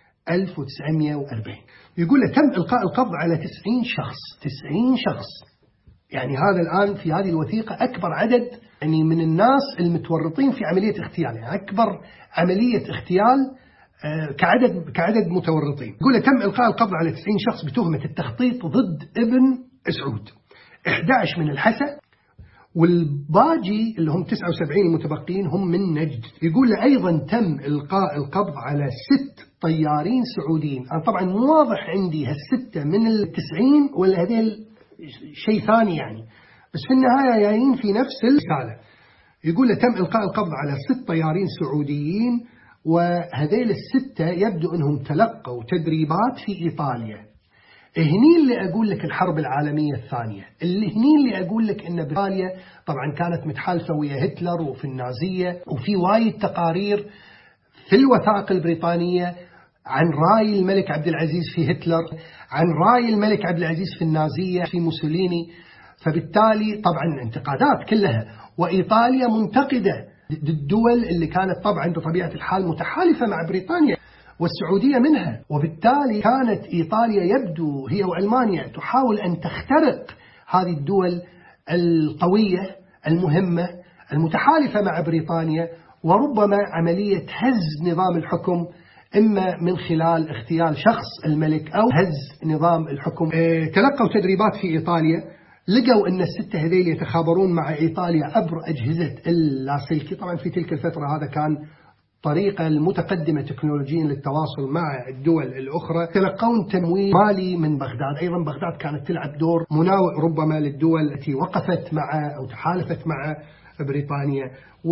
1940، يقول له تم إلقاء القبض على 90 شخص. يعني هذا الآن في هذه الوثيقة أكبر عدد يعني من الناس المتورطين في عملية اغتيال، يعني أكبر عملية اغتيال كعدد متورطين. يقول له تم إلقاء القبض على 90 شخص بتهمة التخطيط ضد ابن سعود، 11 من الحسا، والباقي اللي هم 79 المتبقين هم من نجد. يقول له أيضا تم إلقاء القبض على 6 طيارين سعوديين. أنا طبعا مو واضح عندي هالستة من 90 ولا هذيل شيء ثاني يعني، بس في النهاية جايين في نفس الرسالة. يقول له تم إلقاء القبض على 6 طيارين سعوديين، وهذيل الستة يبدو أنهم تلقوا تدريبات في إيطاليا. هني اللي أقول لك الحرب العالمية الثانية، هني اللي أقول لك إن بريطانيا طبعا كانت متحالفة ويا هتلر وفي النازية، وفي وايد تقارير في الوثائق البريطانية عن رأي الملك عبد العزيز في هتلر، عن رأي الملك عبد العزيز في النازية في موسوليني. فبالتالي طبعا انتقادات كلها، وإيطاليا منتقدة الدول اللي كانت طبعا بطبيعة الحال متحالفة مع بريطانيا والسعودية منها، وبالتالي كانت إيطاليا يبدو هي وألمانيا تحاول أن تخترق هذه الدول القوية المهمة المتحالفة مع بريطانيا، وربما عملية هز نظام الحكم إما من خلال اغتيال شخص الملك أو هز نظام الحكم. تلقوا تدريبات في إيطاليا، لقوا أن الستة هذيل يتخابرون مع إيطاليا عبر أجهزة اللاسلكي. طبعا في تلك الفترة هذا كان طريقة المتقدمة تكنولوجيا للتواصل مع الدول الأخرى. تلقون تمويل مالي من بغداد، أيضا بغداد كانت تلعب دور مناوئ ربما للدول التي وقفت مع أو تحالفت مع بريطانيا.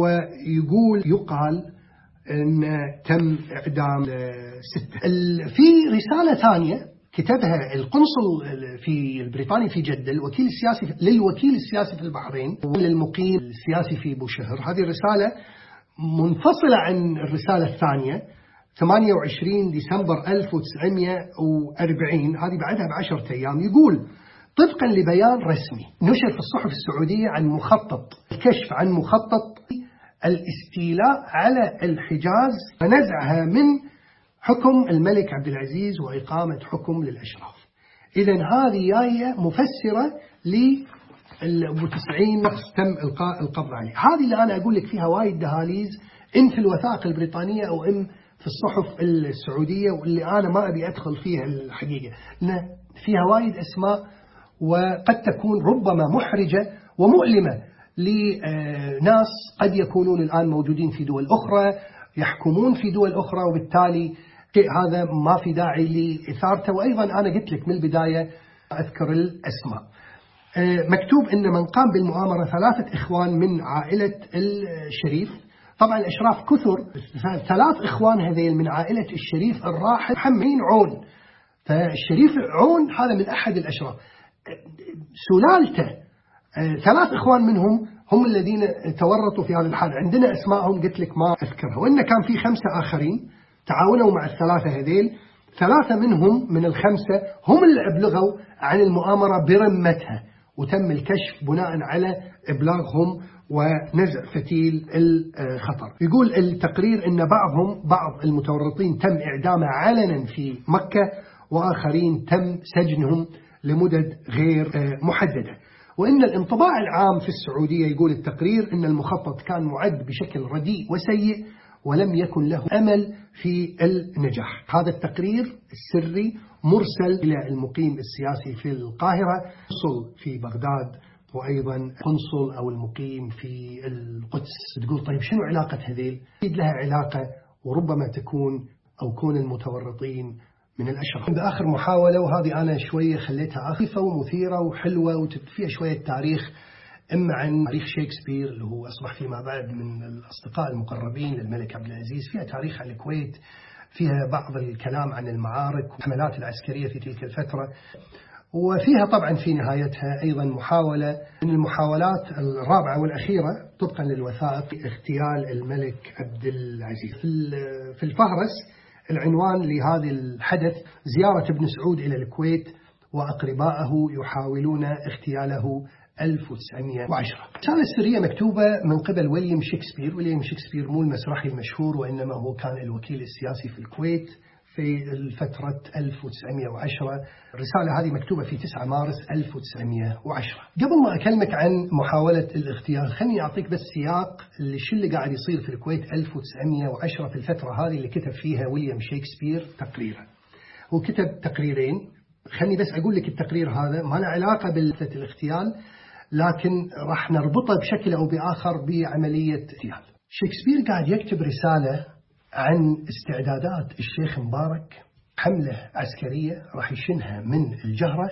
يقال أن تم إعدام 6. في رسالة ثانية كتبها القنصل في البريطاني في جدة للوكيل السياسي في البحرين وللمقيم السياسي في بوشهر. هذه الرسالة منفصلة عن الرسالة الثانية 28 ديسمبر 1940، هذه بعدها ب10 أيام. يقول: طبقا لبيان رسمي نشر في الصحف السعودية عن الكشف عن مخطط الاستيلاء على الحجاز ونزعها من حكم الملك عبد العزيز وإقامة حكم للأشراف. إذن هذه جاية مفسرة ل 90 شخص تم إلقاء القبض عليه. هذه اللي أنا أقول لك فيها وايد دهاليز، إن في الوثائق البريطانية أو إن في الصحف السعودية، واللي أنا ما أبي أدخل فيها الحقيقة، لأن فيها وايد أسماء وقد تكون ربما محرجة ومؤلمة لناس قد يكونون الآن موجودين في دول أخرى، يحكمون في دول أخرى، وبالتالي هذا ما في داعي لإثارته. وأيضا أنا قلت لك من البداية أذكر الأسماء. مكتوب إن من قام بالمؤامرة 3 إخوان من عائلة الشريف. طبعا الأشراف كثر، 3 إخوان هذيل من عائلة الشريف الراحل محمد عون. فالشريف عون هذا من أحد الأشراف، سلالته 3 إخوان منهم هم الذين تورطوا في هذا الحال. عندنا أسمائهم قلت لك ما أذكرها، وإن كان في 5 آخرين تعاونوا مع ال3 هذيل. 3 منهم من ال5 هم اللي أبلغوا عن المؤامرة برمتها، وتم الكشف بناء على إبلاغهم ونزع فتيل الخطر. يقول التقرير إن بعض المتورطين تم إعدامه علنا في مكة، وآخرين تم سجنهم لمدد غير محددة. وإن الانطباع العام في السعودية، يقول التقرير، إن المخطط كان معد بشكل رديء وسيء ولم يكن له أمل في النجاح. هذا التقرير السري مرسل إلى المقيم السياسي في القاهرة، قنصل في بغداد، وأيضا قنصل أو المقيم في القدس. تقول طيب شنو علاقة هذيل؟ أكيد لها علاقة، وربما تكون أو كون المتورطين من الأشراف. بآخر محاولة، وهذه أنا شوية خليتها خفيفة ومثيرة وحلوة وفيها شوية تاريخ، إما عن تاريخ شكسبير اللي هو أصبح فيما بعد من الأصدقاء المقربين للملك عبد العزيز، فيها تاريخ عن الكويت، فيها بعض الكلام عن المعارك والحملات العسكرية في تلك الفترة، وفيها طبعا في نهايتها أيضا محاولة من المحاولات الرابعة والأخيرة طبقا للوثائق اغتيال الملك عبد العزيز. في الفهرس العنوان لهذا الحدث: زيارة ابن سعود إلى الكويت وأقربائه يحاولون اغتياله 1910. الرسالة السرية مكتوبة من قبل ويليام شكسبير. ويليام شكسبير مو المسرحي المشهور، وإنما هو كان الوكيل السياسي في الكويت في الفترة 1910. الرسالة هذه مكتوبة في 9 مارس 1910. قبل ما أكلمك عن محاولة الاغتيال، خلني أعطيك بس سياق شو اللي قاعد يصير في الكويت 1910 في الفترة هذه اللي كتب فيها ويليام شكسبير تقريرا. هو كتب تقريرين، خلني بس أقول لك التقرير هذا ما له علاقة بالاغتيال، لكن راح نربطه بشكل أو بآخر بعملية اغتيال. شكسبير قاعد يكتب رسالة عن استعدادات الشيخ مبارك، حملة عسكرية راح يشنها من الجهرة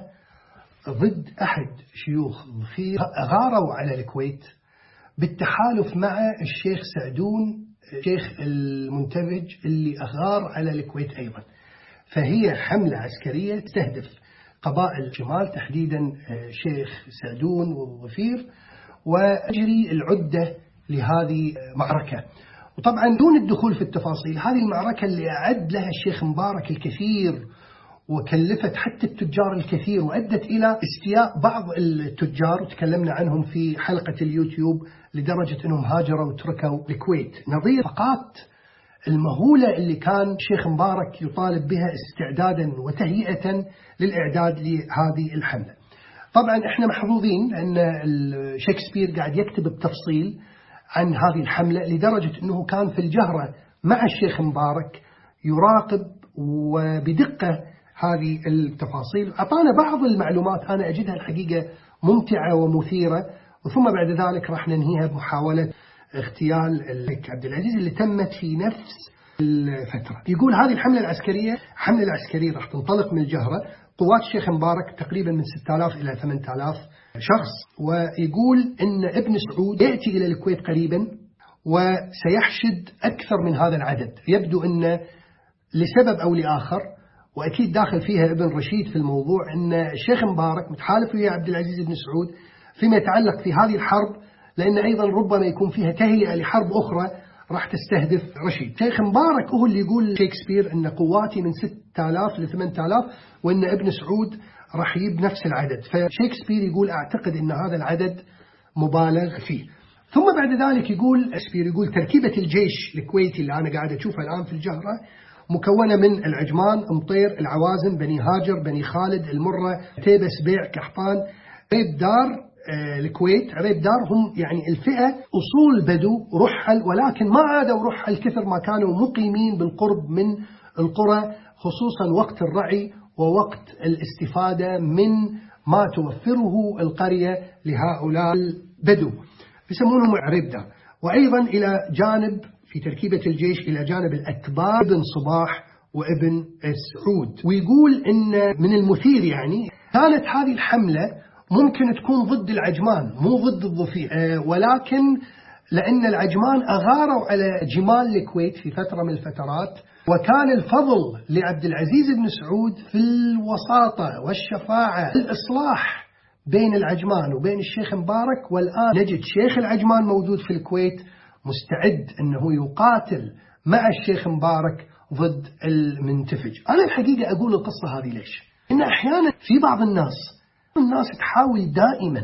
ضد أحد شيوخ الخير غاروا على الكويت بالتحالف مع الشيخ سعدون الشيخ المنتفج اللي أغار على الكويت أيضا. فهي حملة عسكرية تستهدف قبائل الشمال، تحديدا شيخ سعدون والظفير، وأجري العدة لهذه معركة. وطبعا دون الدخول في التفاصيل، هذه المعركة اللي أعد لها الشيخ مبارك الكثير وكلفت حتى التجار الكثير، وأدت إلى استياء بعض التجار وتكلمنا عنهم في حلقة اليوتيوب، لدرجة أنهم هاجروا وتركوا الكويت، نظير فقط المهولة اللي كان الشيخ مبارك يطالب بها استعدادا وتهيئة للإعداد لهذه الحملة. طبعا احنا محظوظين لأن شكسبير قاعد يكتب بتفصيل عن هذه الحملة، لدرجة أنه كان في الجهرة مع الشيخ مبارك يراقب وبدقة هذه التفاصيل. أعطانا بعض المعلومات أنا أجدها الحقيقة ممتعة ومثيرة، وثم بعد ذلك راح ننهيها بمحاولة اغتيال الملك عبد العزيز اللي تمت في نفس الفترة. يقول هذه الحملة العسكرية راح تنطلق من الجهرة، قوات الشيخ مبارك تقريبا من 6000 إلى 8000 شخص، ويقول إن ابن سعود يأتي إلى الكويت قريبا وسيحشد أكثر من هذا العدد. يبدو أن لسبب أو لآخر وأكيد داخل فيها ابن رشيد في الموضوع، أن الشيخ مبارك متحالف ويا عبد العزيز بن سعود فيما يتعلق في هذه الحرب، لأن أيضا ربما يكون فيها تهيئة لحرب أخرى راح تستهدف رشيد. شيخ مبارك هو اللي يقول شكسبير أن قواتي من 6000 ل 8000، وأن ابن سعود راح يجيب نفس العدد. فشكسبير يقول أعتقد أن هذا العدد مبالغ فيه. ثم بعد ذلك يقول شكسبير يقول تركيبة الجيش الكويتي اللي أنا قاعد أشوفها الآن في الجهرة مكونة من العجمان، مطير، العوازن، بني هاجر، بني خالد، المرة، تيبس، بيع، كحطان، عريب دار. الكويت عريب دار هم يعني الفئة أصول بدو رحل، ولكن ما عادوا رحل كثر ما كانوا مقيمين بالقرب من القرى، خصوصا وقت الرعي ووقت الاستفادة من ما توفره القرية لهؤلاء البدو، يسمونهم عريب دار. وأيضا إلى جانب في تركيبة الجيش إلى جانب الأتباع ابن صباح وابن سعود. ويقول إن من المثير يعني كانت هذه الحملة ممكن تكون ضد العجمان مو ضد الضفيع، ولكن لأن العجمان أغاروا على جمال الكويت في فترة من الفترات، وكان الفضل لعبد العزيز بن سعود في الوساطة والشفاعة الإصلاح بين العجمان وبين الشيخ مبارك. والآن نجد شيخ العجمان موجود في الكويت مستعد أنه يقاتل مع الشيخ مبارك ضد المنتفج. أنا الحقيقة أقول القصة هذه ليش؟ إن أحيانا في بعض الناس تحاول دائما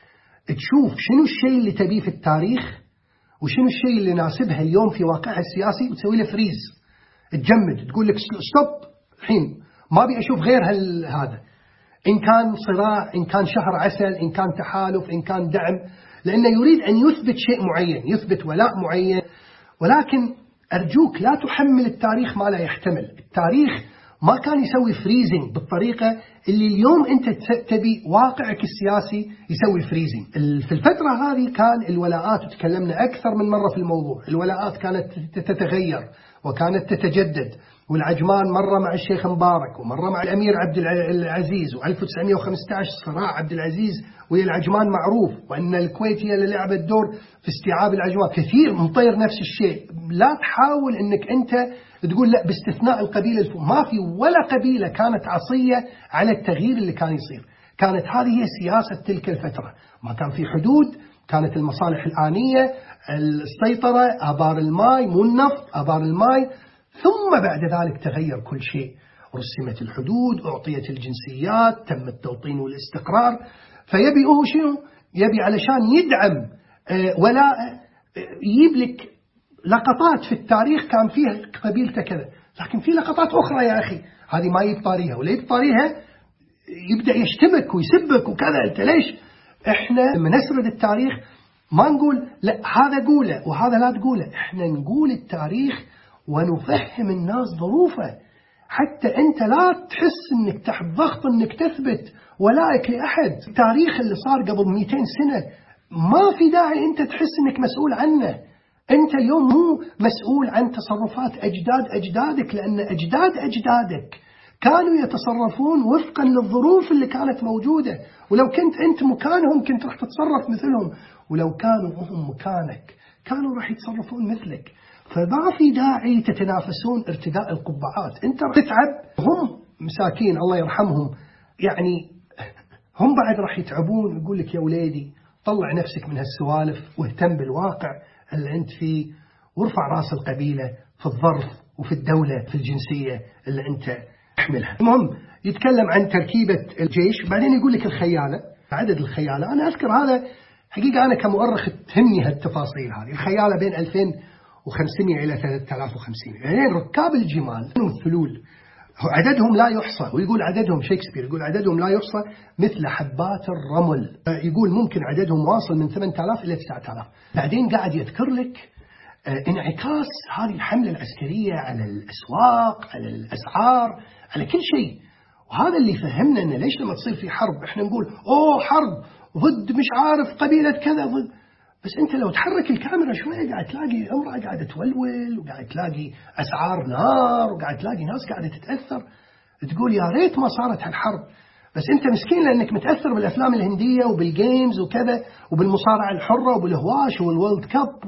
تشوف شنو الشيء اللي تبيه في التاريخ وشنو الشيء اللي يناسبها اليوم في واقعها السياسي، وتسوي له فريز، تجمد، تقول لك ستوب الحين ما أبي أشوف غير هذا، إن كان صراع، إن كان شهر عسل، إن كان تحالف، إن كان دعم، لأنه يريد أن يثبت شيء معين، يثبت ولاء معين. ولكن أرجوك لا تحمل التاريخ ما لا يحتمل. التاريخ ما كان يسوي فريزنج بالطريقة اللي اليوم أنت تبي واقعك السياسي يسوي فريزنج. في الفترة هذه كان الولاءات، وتكلمنا أكثر من مرة في الموضوع، الولاءات كانت تتغير وكانت تتجدد، والعجمان مرة مع الشيخ مبارك ومرة مع الأمير عبد العزيز، و1915 صراع عبد العزيز ويا العجمان معروف، وأن الكويت هي اللي لعبت دور في استيعاب العجمان. كثير مطير نفس الشيء. لا تحاول أنك أنت تقول لا باستثناء القبيلة ما في ولا قبيلة كانت عصية على التغيير اللي كان يصير. كانت هذه هي سياسة تلك الفترة، ما كان في حدود، كانت المصالح الآنية، السيطرة، آبار الماء، مو النفط، آبار الماء. ثم بعد ذلك تغير كل شيء، رسمت الحدود، أعطيت الجنسيات، تم التوطين والاستقرار. فيبي هو شنو؟ يبي علشان يدعم ولاء يجيب لك لقطات في التاريخ كان فيها قبيلته كذا، لكن في لقطات أخرى يا أخي هذه ما يبطاريها، ولا يبطاريها يبدأ يشتمك ويسبك وكذا. أنت ليش؟ إحنا لما نسرد التاريخ ما نقول لا هذا قوله وهذا لا تقوله، إحنا نقول التاريخ ونفهم الناس ظروفه، حتى أنت لا تحس أنك تحت ضغط أنك تثبت ولائك لأحد. التاريخ اللي صار قبل 200 سنة ما في داعي أنت تحس أنك مسؤول عنه. أنت اليوم مو مسؤول عن تصرفات أجدادك، لأن أجدادك كانوا يتصرفون وفقا للظروف اللي كانت موجودة، ولو كنت أنت مكانهم كنت راح تتصرف مثلهم، ولو كانوا هم مكانك كانوا راح يتصرفون مثلك. فما في داعي تتنافسون ارتداء القبعات. أنت تتعب، هم مساكين الله يرحمهم يعني هم بعد راح يتعبون. يقول لك يا وليدي طلع نفسك من هالسوالف واهتم بالواقع اللي أنت فيه، وارفع راس القبيلة في الظرف وفي الدولة في الجنسية اللي أنت تحملها. المهم يتكلم عن تركيبة الجيش، بعدين يقول لك الخيالة، عدد الخيالة. أنا أذكر هذا حقيقة أنا كمؤرخ تهمني هالتفاصيل هذه. الخيالة بين 2500 إلى 3500، يعني ركاب الجمال والثلول عددهم لا يحصى. ويقول عددهم شكسبير يقول عددهم لا يحصى مثل حبات الرمل. يقول ممكن عددهم واصل من 8000 إلى 9000. بعدين قاعد يذكر لك انعكاس هذه الحملة العسكرية على الأسواق، على الأسعار، على كل شيء. وهذا اللي فهمنا أن ليش لما تصير في حرب إحنا نقول أوه حرب ضد مش عارف قبيلة كذا ضد. بس أنت لو تحرك الكاميرا شوية قاعد تلاقي امرأة قاعدة تولول، وقاعد تلاقي أسعار نار، وقاعد تلاقي ناس قاعدة تتأثر. تقول يا ريت ما صارت هالحرب. بس أنت مسكين لأنك متأثر بالأفلام الهندية وبالجيمز وكذا وبالمصارعة الحرة وبالهواش والورلد كاب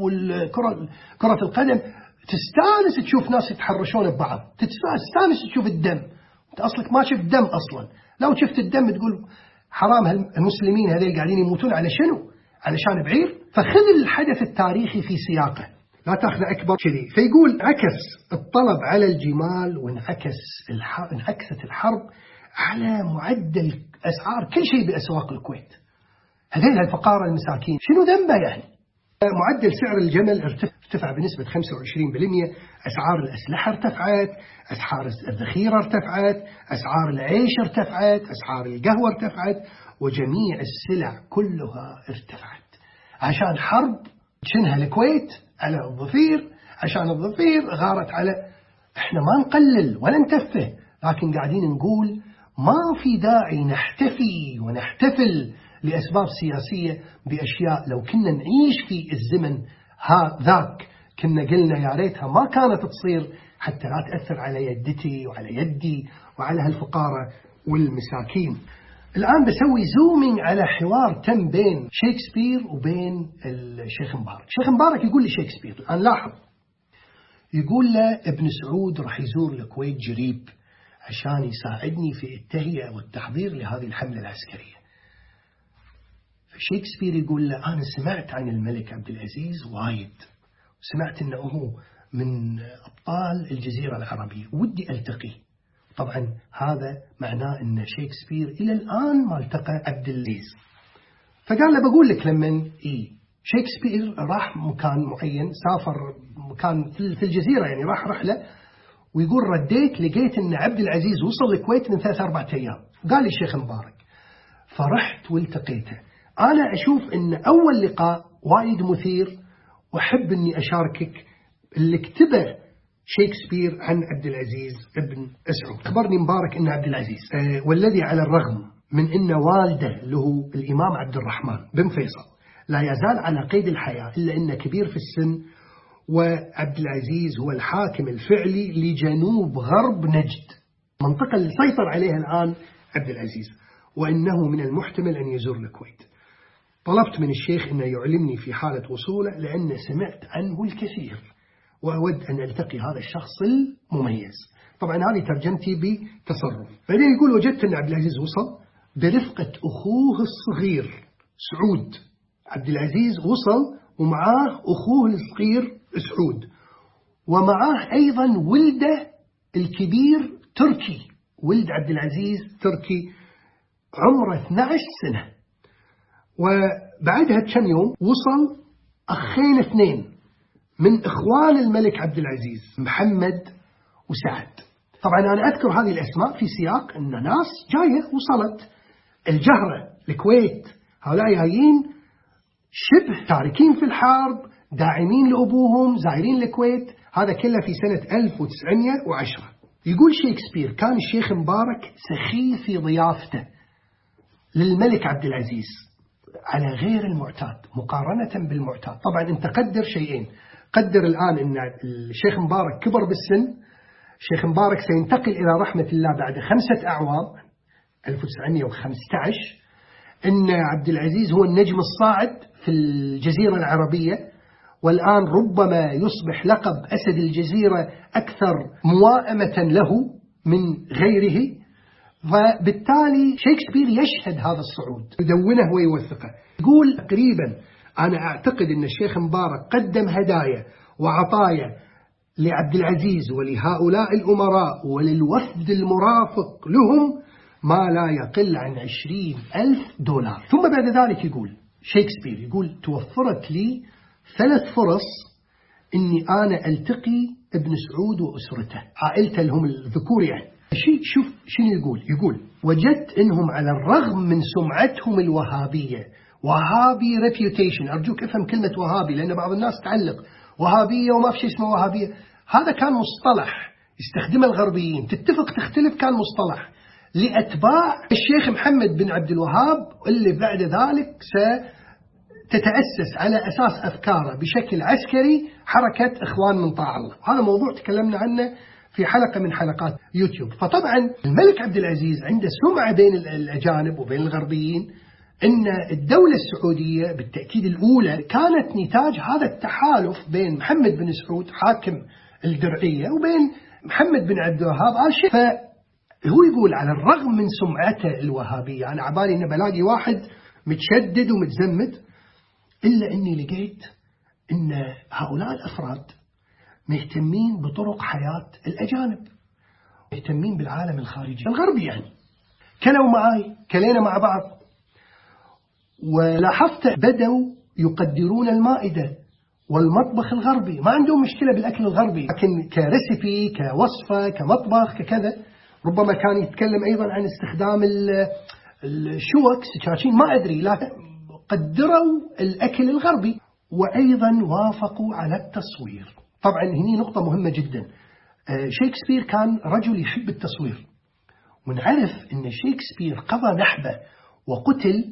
والكرة القدم، تستانس تشوف ناس يتحرشون ببعض، تستانس تشوف الدم، أنت أصلك ما شفت دم أصلا، لو شفت الدم تقول حرام المسلمين هذول قاعدين يموتون على شنو؟ علشان بعير. فخذ الحدث التاريخي في سياقه، لا تأخذ أكبر كذي. فيقول عكس الطلب على الجمال وانعكست الحرب على معدل أسعار كل شيء بأسواق الكويت. هذين الفقراء المساكين شنو ذنبه يعني؟ معدل سعر الجمل ارتفع بنسبة 25%، أسعار الأسلحة ارتفعت، أسعار الذخيرة ارتفعت، أسعار العيش ارتفعت، أسعار القهوة ارتفعت، وجميع السلع كلها ارتفعت عشان حرب شنها الكويت على الظفير، عشان الظفير غارت على. احنا ما نقلل ولا نتفه، لكن قاعدين نقول ما في داعي نحتفي ونحتفل لأسباب سياسية بأشياء لو كنا نعيش في الزمن ذاك كنا قلنا يا ريتها ما كانت تصير، حتى لا تأثر على يدتي وعلى يدي وعلى هالفقراء والمساكين. الآن بسوي زومينج على حوار تم بين شيكسبير وبين الشيخ مبارك. الشيخ مبارك يقول لشيكسبير، الآن لاحظ، يقول له ابن سعود راح يزور الكويت جريب عشان يساعدني في التهيئة والتحضير لهذه الحملة العسكرية. فشيكسبير يقول له أنا سمعت عن الملك عبد العزيز وايد، وسمعت أنه هو من أبطال الجزيرة العربية، ودي ألتقيه. طبعا هذا معناه أن شيكسبير إلى الآن ما التقى عبد العزيز. فقال له بقول لك لما شيكسبير راح مكان معين، سافر مكان في الجزيرة يعني، راح رحلة، ويقول رديت لقيت أن عبد العزيز وصل الكويت من 3-4 أيام. قال لي الشيخ مبارك، فرحت والتقيته. أنا أشوف أن أول لقاء وايد مثير، وأحب أني أشاركك اللي كتبه شيكسبير عن عبد العزيز ابن سعود. أخبرني مبارك أن عبد العزيز والذي على الرغم من أن والده له الإمام عبد الرحمن بن فيصل لا يزال على قيد الحياة، إلا أنه كبير في السن، وعبد العزيز هو الحاكم الفعلي لجنوب غرب نجد، منطقة اللي سيطر عليها الآن عبد العزيز، وإنه من المحتمل أن يزور الكويت. طلبت من الشيخ أن يعلمني في حالة وصوله، لأن سمعت عنه الكثير وأود أن ألتقي هذا الشخص المميز. طبعا هذه ترجمتي بتصرف. بعدين يقول وجدت أن عبد العزيز وصل برفقة أخوه الصغير سعود. عبد العزيز وصل ومعاه أخوه الصغير سعود، ومعاه أيضا ولده الكبير تركي. ولد عبد العزيز تركي عمره 12 سنة. وبعدها كم يوم وصل أخين 2 من إخوان الملك عبد العزيز، محمد وسعد. طبعا أنا أذكر هذه الأسماء في سياق أن ناس جاية وصلت الجهرة الكويت، هؤلاء جايين شبه تاركين في الحرب، داعمين لأبوهم، زائرين الكويت. هذا كله في سنة 1910. يقول شيكسبير كان الشيخ مبارك سخي في ضيافته للملك عبد العزيز على غير المعتاد مقارنة بالمعتاد. طبعا أنت قدر شيئين، قدر الآن أن الشيخ مبارك كبر بالسن، الشيخ مبارك سينتقل إلى رحمة الله بعد 5 أعوام 1915، أن عبد العزيز هو النجم الصاعد في الجزيرة العربية، والآن ربما يصبح لقب أسد الجزيرة أكثر موائمة له من غيره. فبالتالي شيكسبير يشهد هذا الصعود، يدونه ويوثقه. يقول تقريبا أنا أعتقد أن الشيخ مبارك قدم هدايا وعطايا لعبد العزيز ولهؤلاء الأمراء وللوفد المرافق لهم ما لا يقل عن 20,000 دولار. ثم بعد ذلك يقول شيكسبير، يقول توفرت لي 3 فرص أني أنا ألتقي ابن سعود وأسرته، عائلته لهم الذكور يعني. شوف شنو يقول وجدت أنهم على الرغم من سمعتهم الوهابية، وهابي ريبيوتيشن، أرجوك افهم كلمة وهابي لأن بعض الناس تعلق وهابية وما في شيء اسمه وهابية. هذا كان مصطلح يستخدمه الغربيين، تتفق تختلف، كان مصطلح لأتباع الشيخ محمد بن عبد الوهاب، اللي بعد ذلك ستتأسس على أساس أفكاره بشكل عسكري حركة إخوان من طاعة الله. هذا موضوع تكلمنا عنه في حلقة من حلقات يوتيوب. فطبعا الملك عبد العزيز عنده سمعة بين الأجانب وبين الغربيين أن الدولة السعودية بالتأكيد الأولى كانت نتاج هذا التحالف بين محمد بن سعود حاكم الدرعية وبين محمد بن عبد الوهاب آل شيخ. هو يقول على الرغم من سمعته الوهابية، أنا عبالي أن بلاقي واحد متشدد ومتزمت، إلا أني لقيت أن هؤلاء الأفراد مهتمين بطرق حياة الأجانب، مهتمين بالعالم الخارجي الغربي. يعني كلوا معاي، كلينا مع بعض، ولاحظت بدوا يقدرون المائدة والمطبخ الغربي، ما عندهم مشكلة بالأكل الغربي، لكن كريسيبي، كوصفة، كمطبخ، ككذا. ربما كان يتكلم أيضا عن استخدام الشوك، سكاكين، ما أدري، لكن قدروا الأكل الغربي. وأيضا وافقوا على التصوير. طبعا هني نقطة مهمة جدا، شكسبير كان رجل يحب التصوير، ونعرف أن شكسبير قضى نحبه وقتل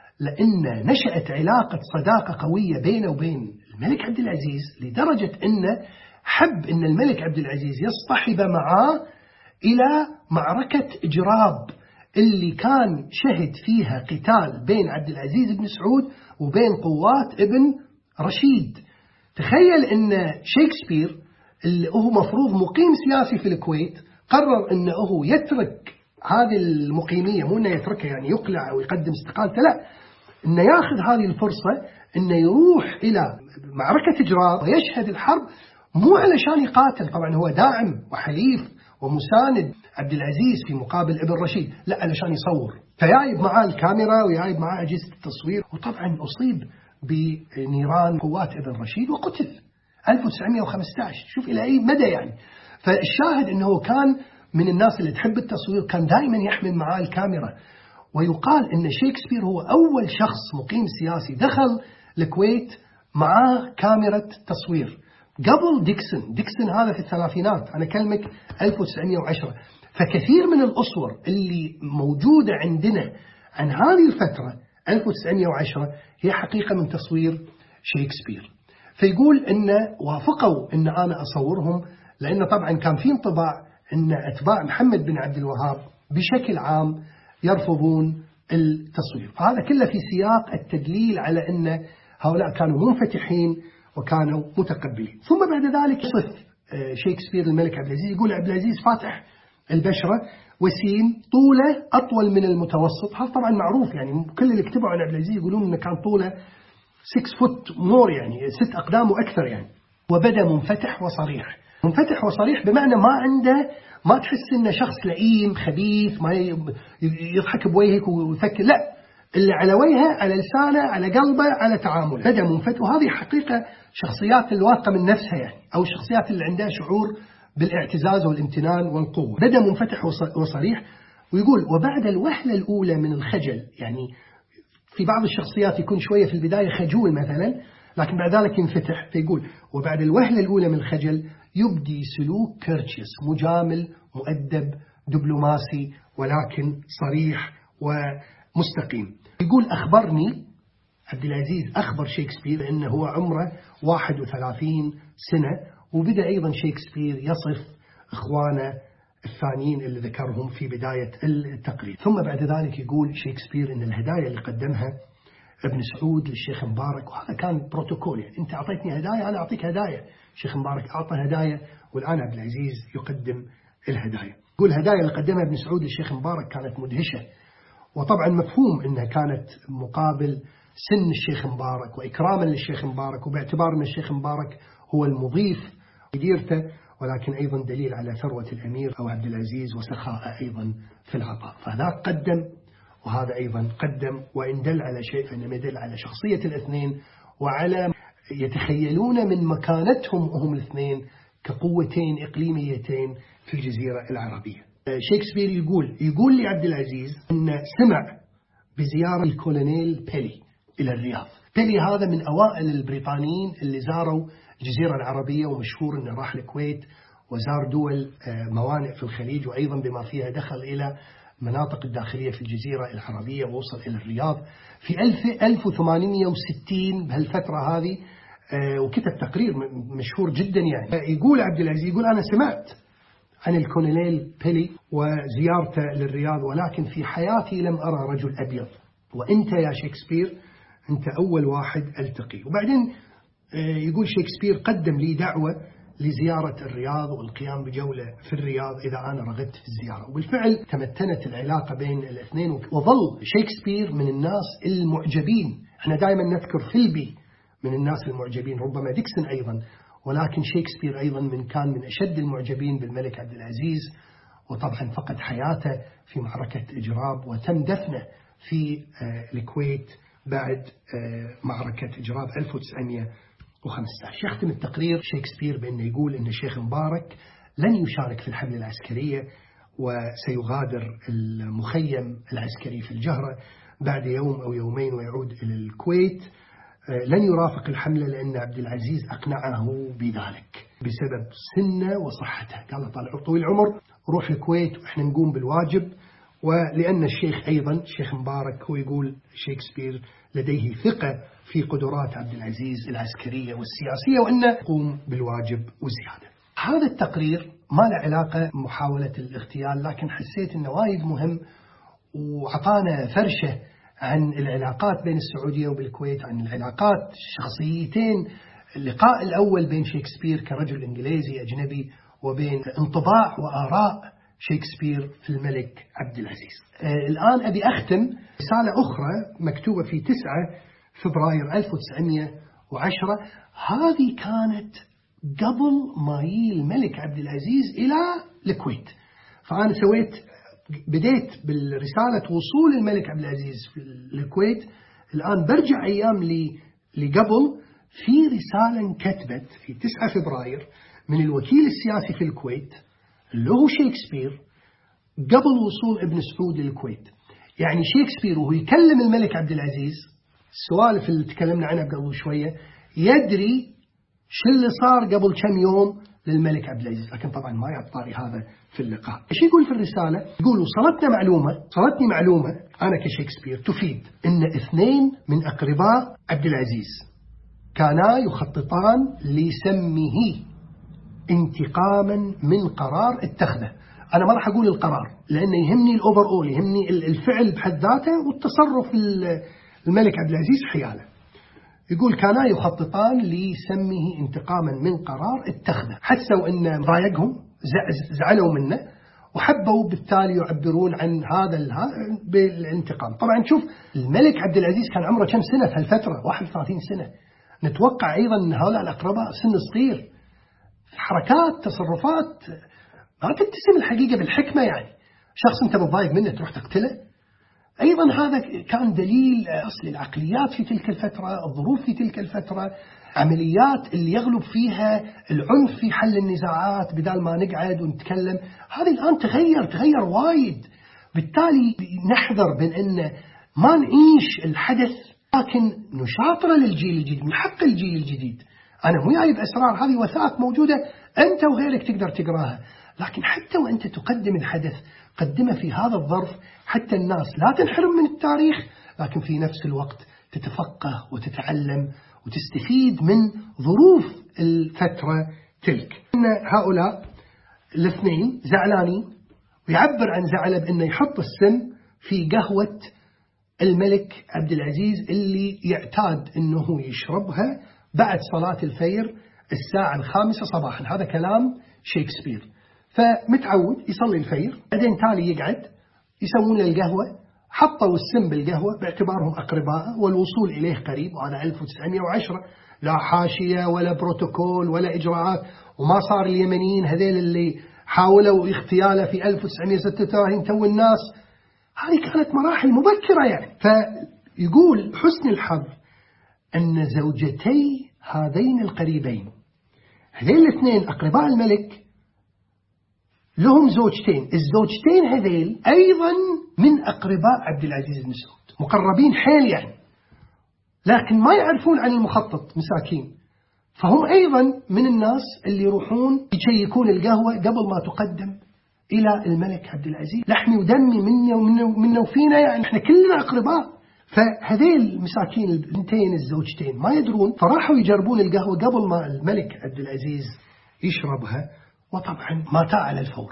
لأن نشأت علاقة صداقة قوية بينه وبين الملك عبد العزيز، لدرجة أنه حب أن الملك عبد العزيز يصطحب معاه إلى معركة إجراب اللي كان شهد فيها قتال بين عبد العزيز بن سعود وبين قوات ابن رشيد. تخيل أن شكسبير اللي هو مفروض مقيم سياسي في الكويت قرر أنه هو يترك هذه المقيمية، مو أنه يتركها يعني يقلع أو يقدم استقالته، لا، أنه ياخذ هذه الفرصة أنه يروح إلى معركة إجراب ويشهد الحرب، مو علشان يقاتل، طبعا هو داعم وحليف ومساند عبد العزيز في مقابل ابن رشيد، لا، علشان يصور، فيايب معاه الكاميرا ويايب معاه أجهزة التصوير. وطبعا أصيب بنيران قوات ابن رشيد وقتل 1915. شوف إلى أي مدى يعني. فالشاهد أنه كان من الناس اللي تحب التصوير، كان دائما يحمل معاه الكاميرا. ويقال أن شكسبير هو أول شخص مقيم سياسي دخل الكويت معاه كاميرا تصوير قبل ديكسون هذا في الثلاثينات، أنا أكلمك 1910. فكثير من الأصور اللي موجودة عندنا عن هذه الفترة 1910 هي حقيقة من تصوير شكسبير. فيقول أن وافقوا أن أنا أصورهم، لأن طبعا كان في انطباع أن أتباع محمد بن عبد الوهاب بشكل عام يرفضون التصوير. فهذا كله في سياق التدليل على أن هؤلاء كانوا منفتحين وكانوا متقبلين. ثم بعد ذلك يصف شكسبير الملك عبد العزيز، يقول عبد العزيز فاتح البشرة، وسيم، طوله أطول من المتوسط. هذا طبعا معروف، يعني كل اللي كتبوا عن عبد العزيز يقولون أنه كان طوله 6 فوت مور، يعني 6 أقدام وأكثر يعني. وبدأ منفتح وصريح. منفتح وصريح بمعنى ما تحس إنه شخص لئيم خبيث ما يضحك بوجهك ويفكر، لا، اللي على وجهه، على لسانه، على قلبه، على تعامله. بدأ منفتح، وهذه حقيقة شخصيات الواثقة من نفسها يعني، أو الشخصيات اللي عندها شعور بالاعتزاز والامتنان والقوة. بدأ منفتح وصريح. ويقول وبعد الوهلة الأولى من الخجل، يعني في بعض الشخصيات يكون شوية في البداية خجول مثلا، لكن بعد ذلك ينفتح. فيقول وبعد الوهلة الأولى من الخجل يبدي سلوك كيرتشيس، مجامل، مؤدب، دبلوماسي، ولكن صريح ومستقيم. يقول أخبرني عبد العزيز، أخبر شكسبير أنه هو عمره 31 سنة. وبدأ أيضا شكسبير يصف إخوانه الثانيين اللي ذكرهم في بداية التقرير. ثم بعد ذلك يقول شكسبير أن الهدايا اللي قدمها ابن سعود للشيخ مبارك، وهذا كان بروتوكول، يعني أنت أعطيتني هدايا أنا أعطيك هدايا. الشيخ مبارك أعطى هدايا، والآن عبد العزيز يقدم الهدايا. يقول الهدايا اللي قدمها ابن سعود للشيخ مبارك كانت مدهشة، وطبعا مفهوم أنها كانت مقابل سن الشيخ مبارك وإكراما للشيخ مبارك، وباعتبار أن الشيخ مبارك هو المضيف لديرته، ولكن أيضا دليل على ثروة الأمير أو عبد العزيز وسخاء أيضا في العطاء. فهذا قدم وهذا أيضا قدم، وإن دل على شيء فإنما يدل على شخصية الاثنين وعلى يتخيلون من مكانتهم هم الاثنين كقوتين إقليميتين في الجزيرة العربية. شكسبير يقول لعبد العزيز أن سمع بزيارة الكولونيل بيلي إلى الرياض. بيلي هذا من أوائل البريطانيين اللي زاروا الجزيرة العربية، ومشهور أنه راح الكويت وزار دول موانئ في الخليج، وأيضا بما فيها دخل إلى مناطق الداخلية في الجزيرة العربية ووصل إلى الرياض في 1860 بهالفترة هذه، وكتب تقرير مشهور جدا يعني. يقول عبد العزيز، يقول أنا سمعت عن الكولونيل بيلي وزيارته للرياض، ولكن في حياتي لم أرى رجل أبيض، وأنت يا شكسبير أنت أول واحد ألتقي. وبعدين يقول شكسبير قدم لي دعوة لزيارة الرياض والقيام بجولة في الرياض إذا أنا رغبت في الزيارة. وبالفعل تمتنت العلاقة بين الاثنين، وظل شكسبير من الناس المعجبين. احنا دائما نذكر فيلبي من الناس المعجبين، ربما ديكسون أيضا، ولكن شكسبير أيضا كان من أشد المعجبين بالملك عبد العزيز. وطبعا فقد حياته في معركة إجراب، وتم دفنه في الكويت بعد معركة إجراب 1915. يختم التقرير شكسبير بأنه يقول أن الشيخ مبارك لن يشارك في الحملة العسكرية، وسيغادر المخيم العسكري في الجهرة بعد يوم أو يومين ويعود إلى الكويت. لن يرافق الحملة لأن عبد العزيز أقنعه بذلك بسبب سنه وصحته. قال له طال طويل العمر روح الكويت وإحنا نقوم بالواجب. ولأن الشيخ أيضا الشيخ مبارك هو يقول شكسبير لديه ثقة في قدرات عبد العزيز العسكرية والسياسية، وأنه يقوم بالواجب وزيادة. هذا التقرير ما له علاقة بمحاولة الاغتيال، لكن حسيت أنه وايد مهم وعطانا فرشة عن العلاقات بين السعودية وبالكويت، عن العلاقات الشخصيتين. اللقاء الأول بين شكسبير كرجل إنجليزي أجنبي وبين انطباع وآراء شكسبير في الملك عبد العزيز. الآن أبي أختم رسالة أخرى مكتوبة في 9 فبراير 1910. هذه كانت قبل ما يجي الملك عبد العزيز إلى الكويت. فأنا بديت بالرسالة وصول الملك عبد العزيز في الكويت. الآن برجع أيام لقبل، في رسالة انكتبت في 9 فبراير من الوكيل السياسي في الكويت اللي هو شكسبير قبل وصول ابن سعود للكويت. يعني شكسبير وهو يكلم الملك عبد العزيز، السوالف اللي تكلمنا عنها قبل شوية، يدري شو اللي صار قبل كم يوم للملك عبد العزيز، لكن طبعا ما يعطاري هذا في اللقاء. ايش يقول في الرسالة؟ يقول صلتني معلومة أنا كشكسبير تفيد أن 2 من أقرباء عبد العزيز كانا يخططان لسمه انتقاما من قرار اتخذه. أنا ما راح أقول القرار لأنه يهمني الأوفر أول، يهمني الفعل بحد ذاته والتصرف الملك عبد العزيز حياله. يقول كانا يخططان لسمه انتقاما من قرار اتخذه. حسوا أن ضايقهم، زعلوا منه، وحبوا بالتالي يعبرون عن هذا بالانتقام. طبعا شوف الملك عبد العزيز كان عمره كم سنة في هالفترة؟ 31 سنة. نتوقع أيضا أن هؤلاء الأقرباء سن صغير، حركات تصرفات ما تتسم الحقيقة بالحكمة. يعني شخص أنت متضايق منه تروح تقتله. أيضا هذا كان دليل أصل العقليات في تلك الفترة، الظروف في تلك الفترة، عمليات اللي يغلب فيها العنف في حل النزاعات بدال ما نقعد ونتكلم. هذه الآن تغير وايد. بالتالي نحذر من أن ما نعيش الحدث، لكن نشاطر للجيل الجديد، من حق الجيل الجديد. أنا مو جايب أسرار، هذه وثائق موجودة أنت وغيرك تقدر تقراها، لكن حتى وأنت تقدم الحدث قدمه في هذا الظرف حتى الناس لا تنحرم من التاريخ، لكن في نفس الوقت تتفقه وتتعلم وتستفيد من ظروف الفترة تلك. إن هؤلاء الاثنين زعلانين، ويعبر عن زعله بأنه يحط السم في قهوة الملك عبد العزيز اللي يعتاد أنه يشربها بعد صلاة الفجر الساعة 5 صباحا. هذا كلام شكسبير. فمتعود يصلي الفجر، بعدين تالي يقعد يسوون له القهوة. حطوا السم بالقهوة باعتبارهم أقرباء والوصول إليه قريب، وهذا 1910. لا حاشية ولا بروتوكول ولا إجراءات، وما صار اليمنيين هذيل اللي حاولوا اغتياله في 1936 تو الناس. هذه كانت مراحل مبكرة يعني. فيقول حسن الحظ أن زوجتي هذين القريبين، هذين الاثنين أقرباء الملك، لهم زوجتين. الزوجتين هذيل أيضا من أقرباء عبد العزيز بن سعود، مقربين حيل يعني، لكن ما يعرفون عن المخطط، مساكين. فهم أيضا من الناس اللي يروحون يشيكون القهوة قبل ما تقدم إلى الملك عبد العزيز. لحمي ودمي، مني وفينا، يعني احنا كلنا أقرباء. فهذيل المساكين البنتين الزوجتين ما يدرون، فراحوا يجربون القهوة قبل ما الملك عبد العزيز يشربها، وطبعا ماتا على الفور.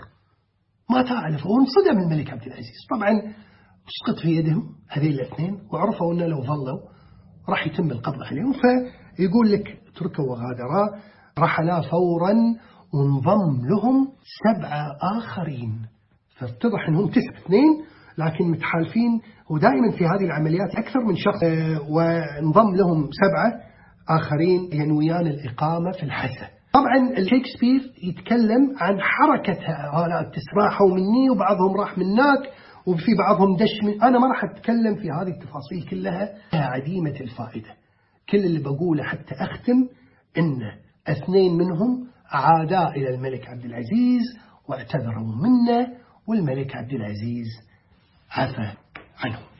وانصدم الملك عبد العزيز. طبعا اسقط في يدهم هذين الاثنين، وعرفوا أنه لو ظلوا راح يتم القبض عليهم. فيقول لك تركوا وغادرا رحلا فورا وانضم لهم 7 آخرين، فاتضح أنهم 9 لكن متحالفين، ودائما في هذه العمليات أكثر من شخص، وانضم لهم 7 آخرين ينويان الإقامة في الحسا. طبعا شكسبير يتكلم عن حركة هؤلاء راحوا مني وبعضهم راح من هناك وفي بعضهم دش من، أنا ما راح أتكلم في هذه التفاصيل كلها عديمة الفائدة. كل اللي بقوله حتى أختم إن 2 منهم عادا إلى الملك عبد العزيز واعتذروا منه، والملك عبد العزيز عفى عنه.